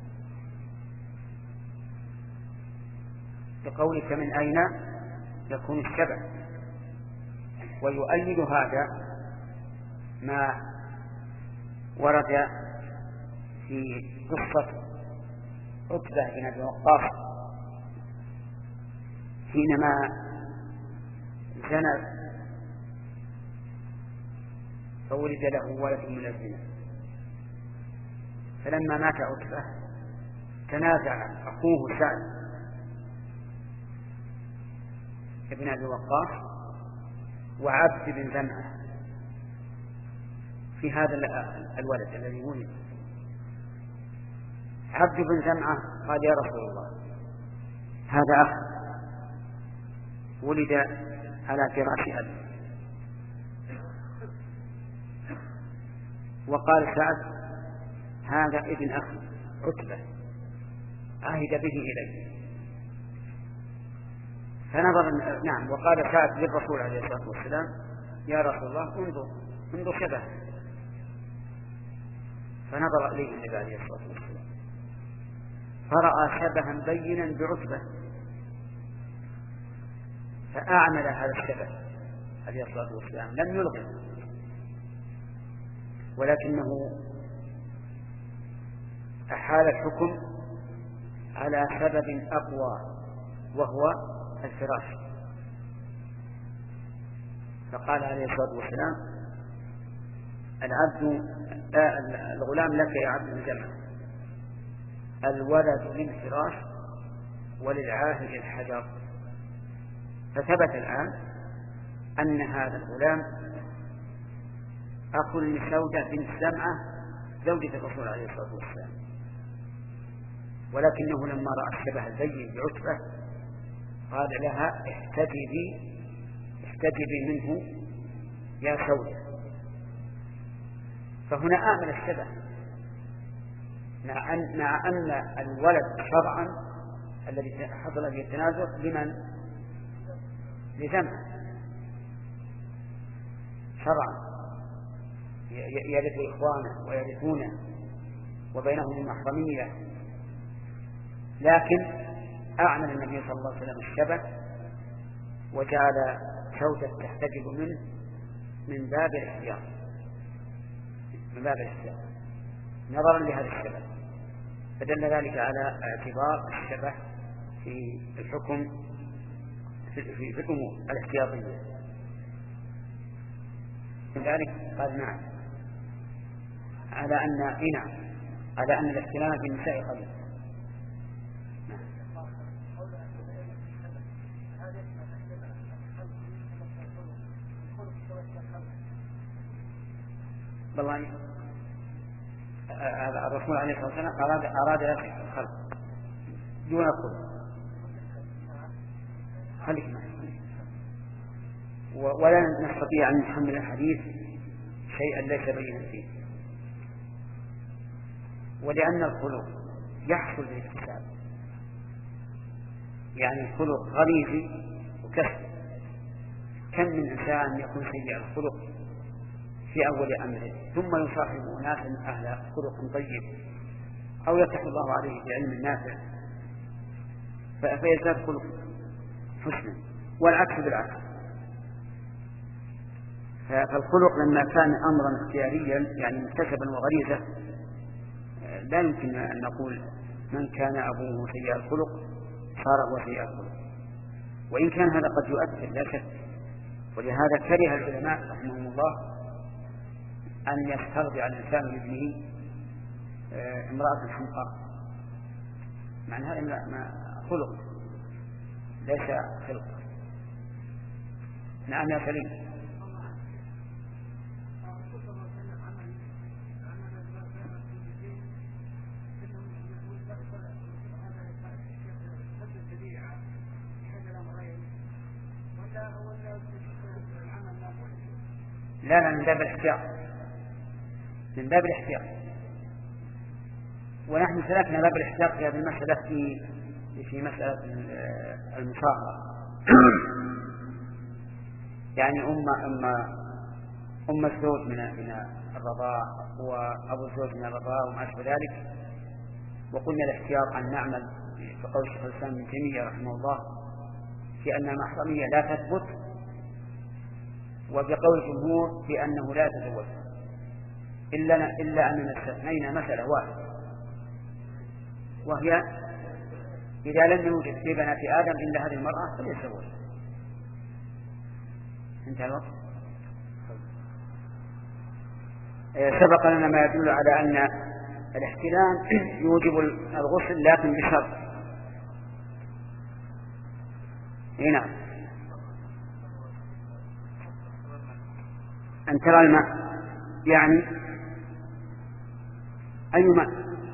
بقولك من أين يكون الشبه. ويؤيد هذا ما ورد في قصة عتبة بن أبي وقاص حينما زنى فولد له ولد من الزنا، فلما مات عتبة تنازع أخوه سعد ابن أبي وقاص وعبد بن زمعة في هذا الولد الذي ولد. عبد بن زمعة قال يا رسول الله هذا أخ ولد على فراش أبي. وقال سعد هذا ابن أخي عتبة عهد به إليه. فنظر نعم وقال سعد للرسول عليه الصلاة والسلام يا رسول الله انظر انظر شبه. فنظر إليه النبي عليه الصلاة والسلام فرأى شبها بينا بعتبة، فأعمل هذا الشبه عليه الصلاة والسلام، لم يلغي ولكنه أحال الحكم على سبب أقوى وهو الفراش، فقال عليه الصلاة والسلام: العبد الغلام لك يا عبد الجمع، الولد للفراش وللعاهد الحجر. فثبت الآن أن هذا الغلام أخو لسودة بنت زمعة زوجة الرسول عليه الصلاة والسلام، ولكنه لما رأى الشبه البين بعتبة قال لها: احتجبي احتجبي منه يا سودة. فهنا آمن الشبه، مع أن, مع أن الولد شرعا الذي حصل به التنازع لمن؟ لزمعة شرعا، يرث إخوانه ويرثونه وبينهم المحرمية، لكن أعمل النبي صلى الله عليه وسلم الشبه وجعل سودة تحتجب منه من باب الاحتياط، من باب الاحتياط نظرا لهذا الشبه، فدل ذلك على اعتبار الشبه في الحكم في, في, في الأمور الاحتياطية. لذلك قال: نعم، على أن إنا على أن الاختلاف في النساء قليل. والله الرسول عليه الصلاة والسلام أراد أراد الخلق دون الخلق. خليك معي، ولا نستطيع أن نحمل الحديث شيئا ليس بينا فيه، ولأن الخلق يحصل بالاكتساب، يعني الخلق غريزي وكسب. كم من إنسان يكون سيء الخلق في أول أمره ثم يصاحب ناسا أهل خلق طيب أو يفتح الله عليه بعلم نافع فيزداد خلق حسنا، والعكس بالعكس. فالخلق لما كان أمرا اختياريا يعني مكتسبا وغريزة لا يمكن أن نقول من كان أبوه سيء الخلق صار هو سيء الخلق، وإن كان هذا قد يؤثر لا شك. ولهذا كره العلماء رحمهم الله أن يسترضع الإنسان لابنه امرأة حمقاء، مع أن هذا خلق ليس خلق. نعم يا سليم. لا لا من باب الاحتياط، من باب الاحتياط، ونحن سلكنا باب الاحتياط في هذه المسألة في في مسألة المصاهرة. يعني أم أم أم الزوج من من الرضاع وأبو الزوج من الرضاع وما أشبه ذلك، وقلنا الاحتياط أن نعمل بقول الشيخ الإسلام ابن تيمية رحمه الله في أن المحرمية لا تثبت، وبقول الجمهور في أنه لا يتزوج، إلا إلا أننا استثنينا مسألة واحدة، وهي إذا لم يوجد في بنات آدم إلا هذه المرأة فليتزوج. انتهى الوقت. سبق لنا ما يدل على أن الاحتلام يوجب الغسل لكن بشرط. نعم، أن ترى الماء، يعني أي ماء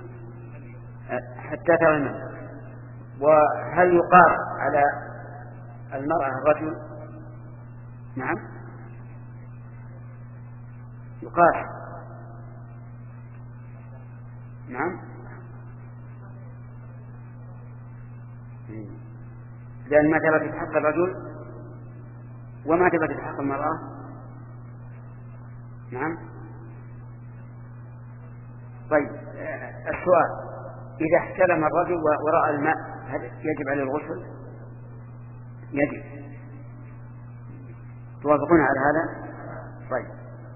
حتى ترى الماء. وهل يقال على المرأة الرجل؟ نعم يقال. نعم، لأن ما تبت في حق الرجل وما تبت في حق المرأة. نعم. طيب السؤال: إذا احتلم الرجل ورأى الماء هل يجب عليه الغسل؟ يجب، توافقون على هذا؟ طيب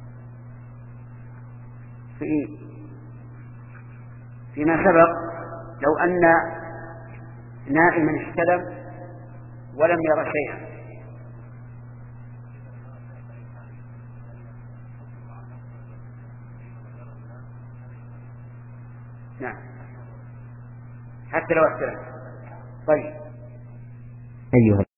في فيما سبق لو أن نائما استلم ولم يرى شيئا نعم حتى لو استلم. طيب أيها